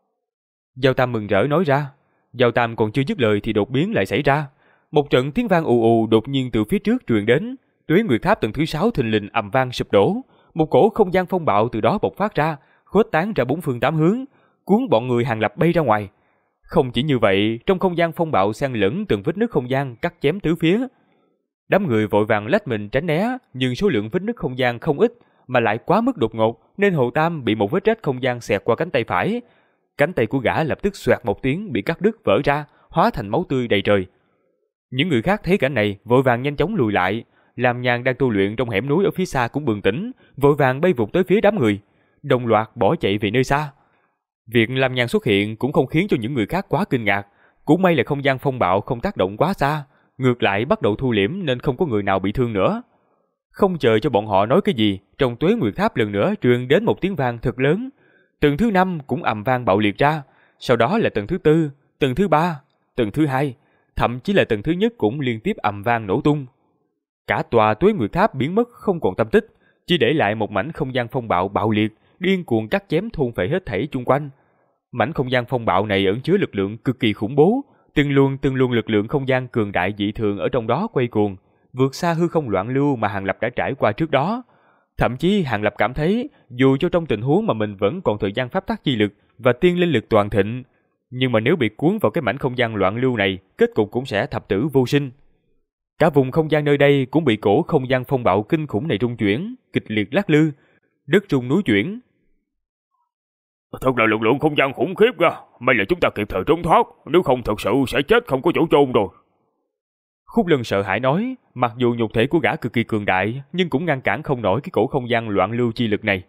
Giao Tam mừng rỡ nói ra. Giao Tam còn chưa dứt lời thì đột biến lại xảy ra. Một trận tiếng vang ù ù đột nhiên từ phía trước truyền đến. Tuế Nguyệt Tháp tầng thứ 6 thình lình ầm vang sụp đổ. Một cổ không gian phong bạo từ đó bộc phát ra, khuếch tán ra 4 phương 8 hướng, cuốn bọn người Hàng Lập bay ra ngoài. Không chỉ như vậy, trong không gian phong bạo xen lẫn từng vết nứt không gian cắt chém tứ phía. Đám người vội vàng lách mình tránh né, nhưng số lượng vết nứt không gian không ít, mà lại quá mức đột ngột, nên Hồ Tam bị một vết rách không gian xẹt qua cánh tay phải. Cánh tay của gã lập tức xoẹt một tiếng bị cắt đứt vỡ ra, hóa thành máu tươi đầy trời. Những người khác thấy cảnh này, vội vàng nhanh chóng lùi lại. Lam Nhan đang tu luyện trong hẻm núi ở phía xa cũng bừng tỉnh, vội vàng bay vụt tới phía đám người, đồng loạt bỏ chạy về nơi xa. Việc Lam Nhan xuất hiện cũng không khiến cho những người khác quá kinh ngạc, cũng may là không gian phong bạo không tác động quá xa, ngược lại bắt đầu thu liễm nên không có người nào bị thương nữa. Không chờ cho bọn họ nói cái gì, trong Tuế Nguyệt Tháp lần nữa truyền đến một tiếng vang thật lớn. Tầng thứ 5 cũng ầm vang bạo liệt ra, sau đó là tầng thứ 4, tầng thứ 3, tầng thứ 2, thậm chí là tầng thứ nhất cũng liên tiếp ầm vang nổ tung. Cả tòa Tuế Nguyệt Tháp biến mất không còn tâm tích, chỉ để lại một mảnh không gian phong bạo bạo liệt, điên cuồng cắt chém thôn phệ hết thảy chung quanh. Mảnh không gian phong bạo này ẩn chứa lực lượng cực kỳ khủng bố, từng luồng lực lượng không gian cường đại dị thường ở trong đó quay cuồng, vượt xa hư không loạn lưu mà Hàng Lập đã trải qua trước đó. Thậm chí Hàng Lập cảm thấy, dù cho trong tình huống mà mình vẫn còn thời gian pháp tắc chi lực và tiên linh lực toàn thịnh, nhưng mà nếu bị cuốn vào cái mảnh không gian loạn lưu này, kết cục cũng sẽ thập tử vô sinh. Cả vùng không gian nơi đây cũng bị cổ không gian phong bạo kinh khủng này rung chuyển, kịch liệt lắc lư, đất rung núi chuyển. Thật là lực lượng không gian khủng khiếp ra, may là chúng ta kịp thời trốn thoát, nếu không thật sự sẽ chết không có chỗ chôn rồi. Khúc Lân sợ hãi nói, mặc dù nhục thể của gã cực kỳ cường đại, nhưng cũng ngăn cản không nổi cái cổ không gian loạn lưu chi lực này.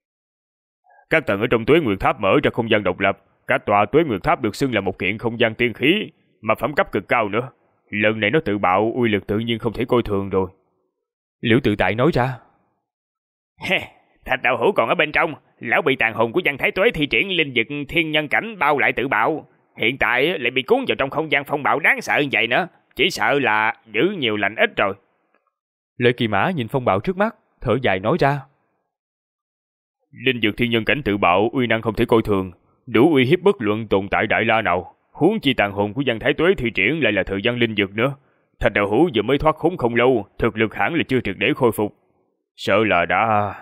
Các tầng ở trong Tuế Nguyệt Tháp mở ra không gian độc lập, cả tòa Tuế Nguyệt Tháp được xưng là một kiện không gian tiên khí, mà phẩm cấp cực cao nữa. Lần này nó tự bạo, uy lực tự nhiên không thể coi thường rồi. Liễu Tự Tại nói ra. Thạch đạo hữu còn ở bên trong, lão bị tàn hồn của Văn Thái Tuế thi triển linh vực thiên nhân cảnh bao lại tự bạo, hiện tại lại bị cuốn vào trong không gian phong bạo đáng sợ như vậy nữa, chỉ sợ là giữ nhiều lành ít rồi. Lợi Kỳ Mã nhìn phong bạo trước mắt, thở dài nói ra. Linh dược thiên nhân cảnh tự bạo uy năng không thể coi thường, đủ uy hiếp bất luận tồn tại đại la nào. Huống chi tàn hồn của Giang Thái Tuế thi triển lại là thời gian linh dược nữa. Thạch Đạo Hữu vừa mới thoát khốn không lâu, thực lực hẳn là chưa triệt để khôi phục. Sợ là đã...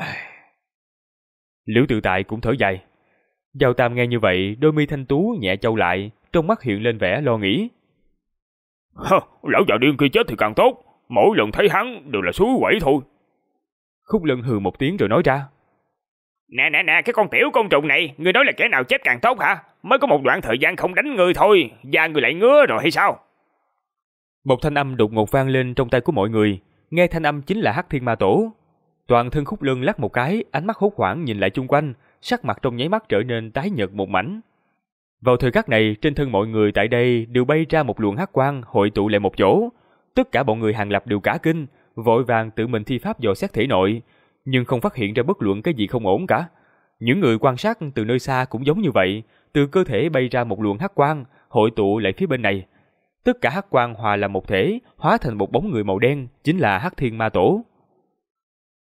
Liễu Tự Tại cũng thở dài. Giao Tam nghe như vậy, đôi mi thanh tú nhẹ chau lại, trong mắt hiện lên vẻ lo nghĩ. Lão già điên kia chết thì càng tốt, mỗi lần thấy hắn đều là suối quẩy thôi. Khúc Lân hừ một tiếng rồi nói ra. Nè, cái con tiểu côn trùng này, ngươi nói là kẻ nào chết càng tốt hả? Mới có một đoạn thời gian không đánh ngươi thôi, da ngươi lại ngứa rồi hay sao? Một thanh âm đột ngột vang lên trong tay của mọi người, nghe thanh âm chính là Hắc Thiên Ma Tổ. Toàn thân Khúc Lân lắc một cái, ánh mắt hốt hoảng nhìn lại chung quanh, sắc mặt trong nháy mắt trở nên tái nhợt một mảnh. Vào thời khắc này, trên thân mọi người tại đây đều bay ra một luồng hắc quang hội tụ lại một chỗ. Tất cả bọn người Hàng Lập đều cả kinh, vội vàng tự mình thi pháp dò xét thể nội, nhưng không phát hiện ra bất luận cái gì không ổn cả. Những người quan sát từ nơi xa cũng giống như vậy, từ cơ thể bay ra một luồng hắc quang, hội tụ lại phía bên này. Tất cả hắc quang hòa làm một thể, hóa thành một bóng người màu đen, chính là Hắc Thiên Ma Tổ.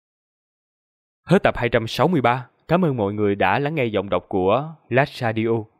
Hết tập 263. Cảm ơn mọi người đã lắng nghe giọng đọc của Last Radio.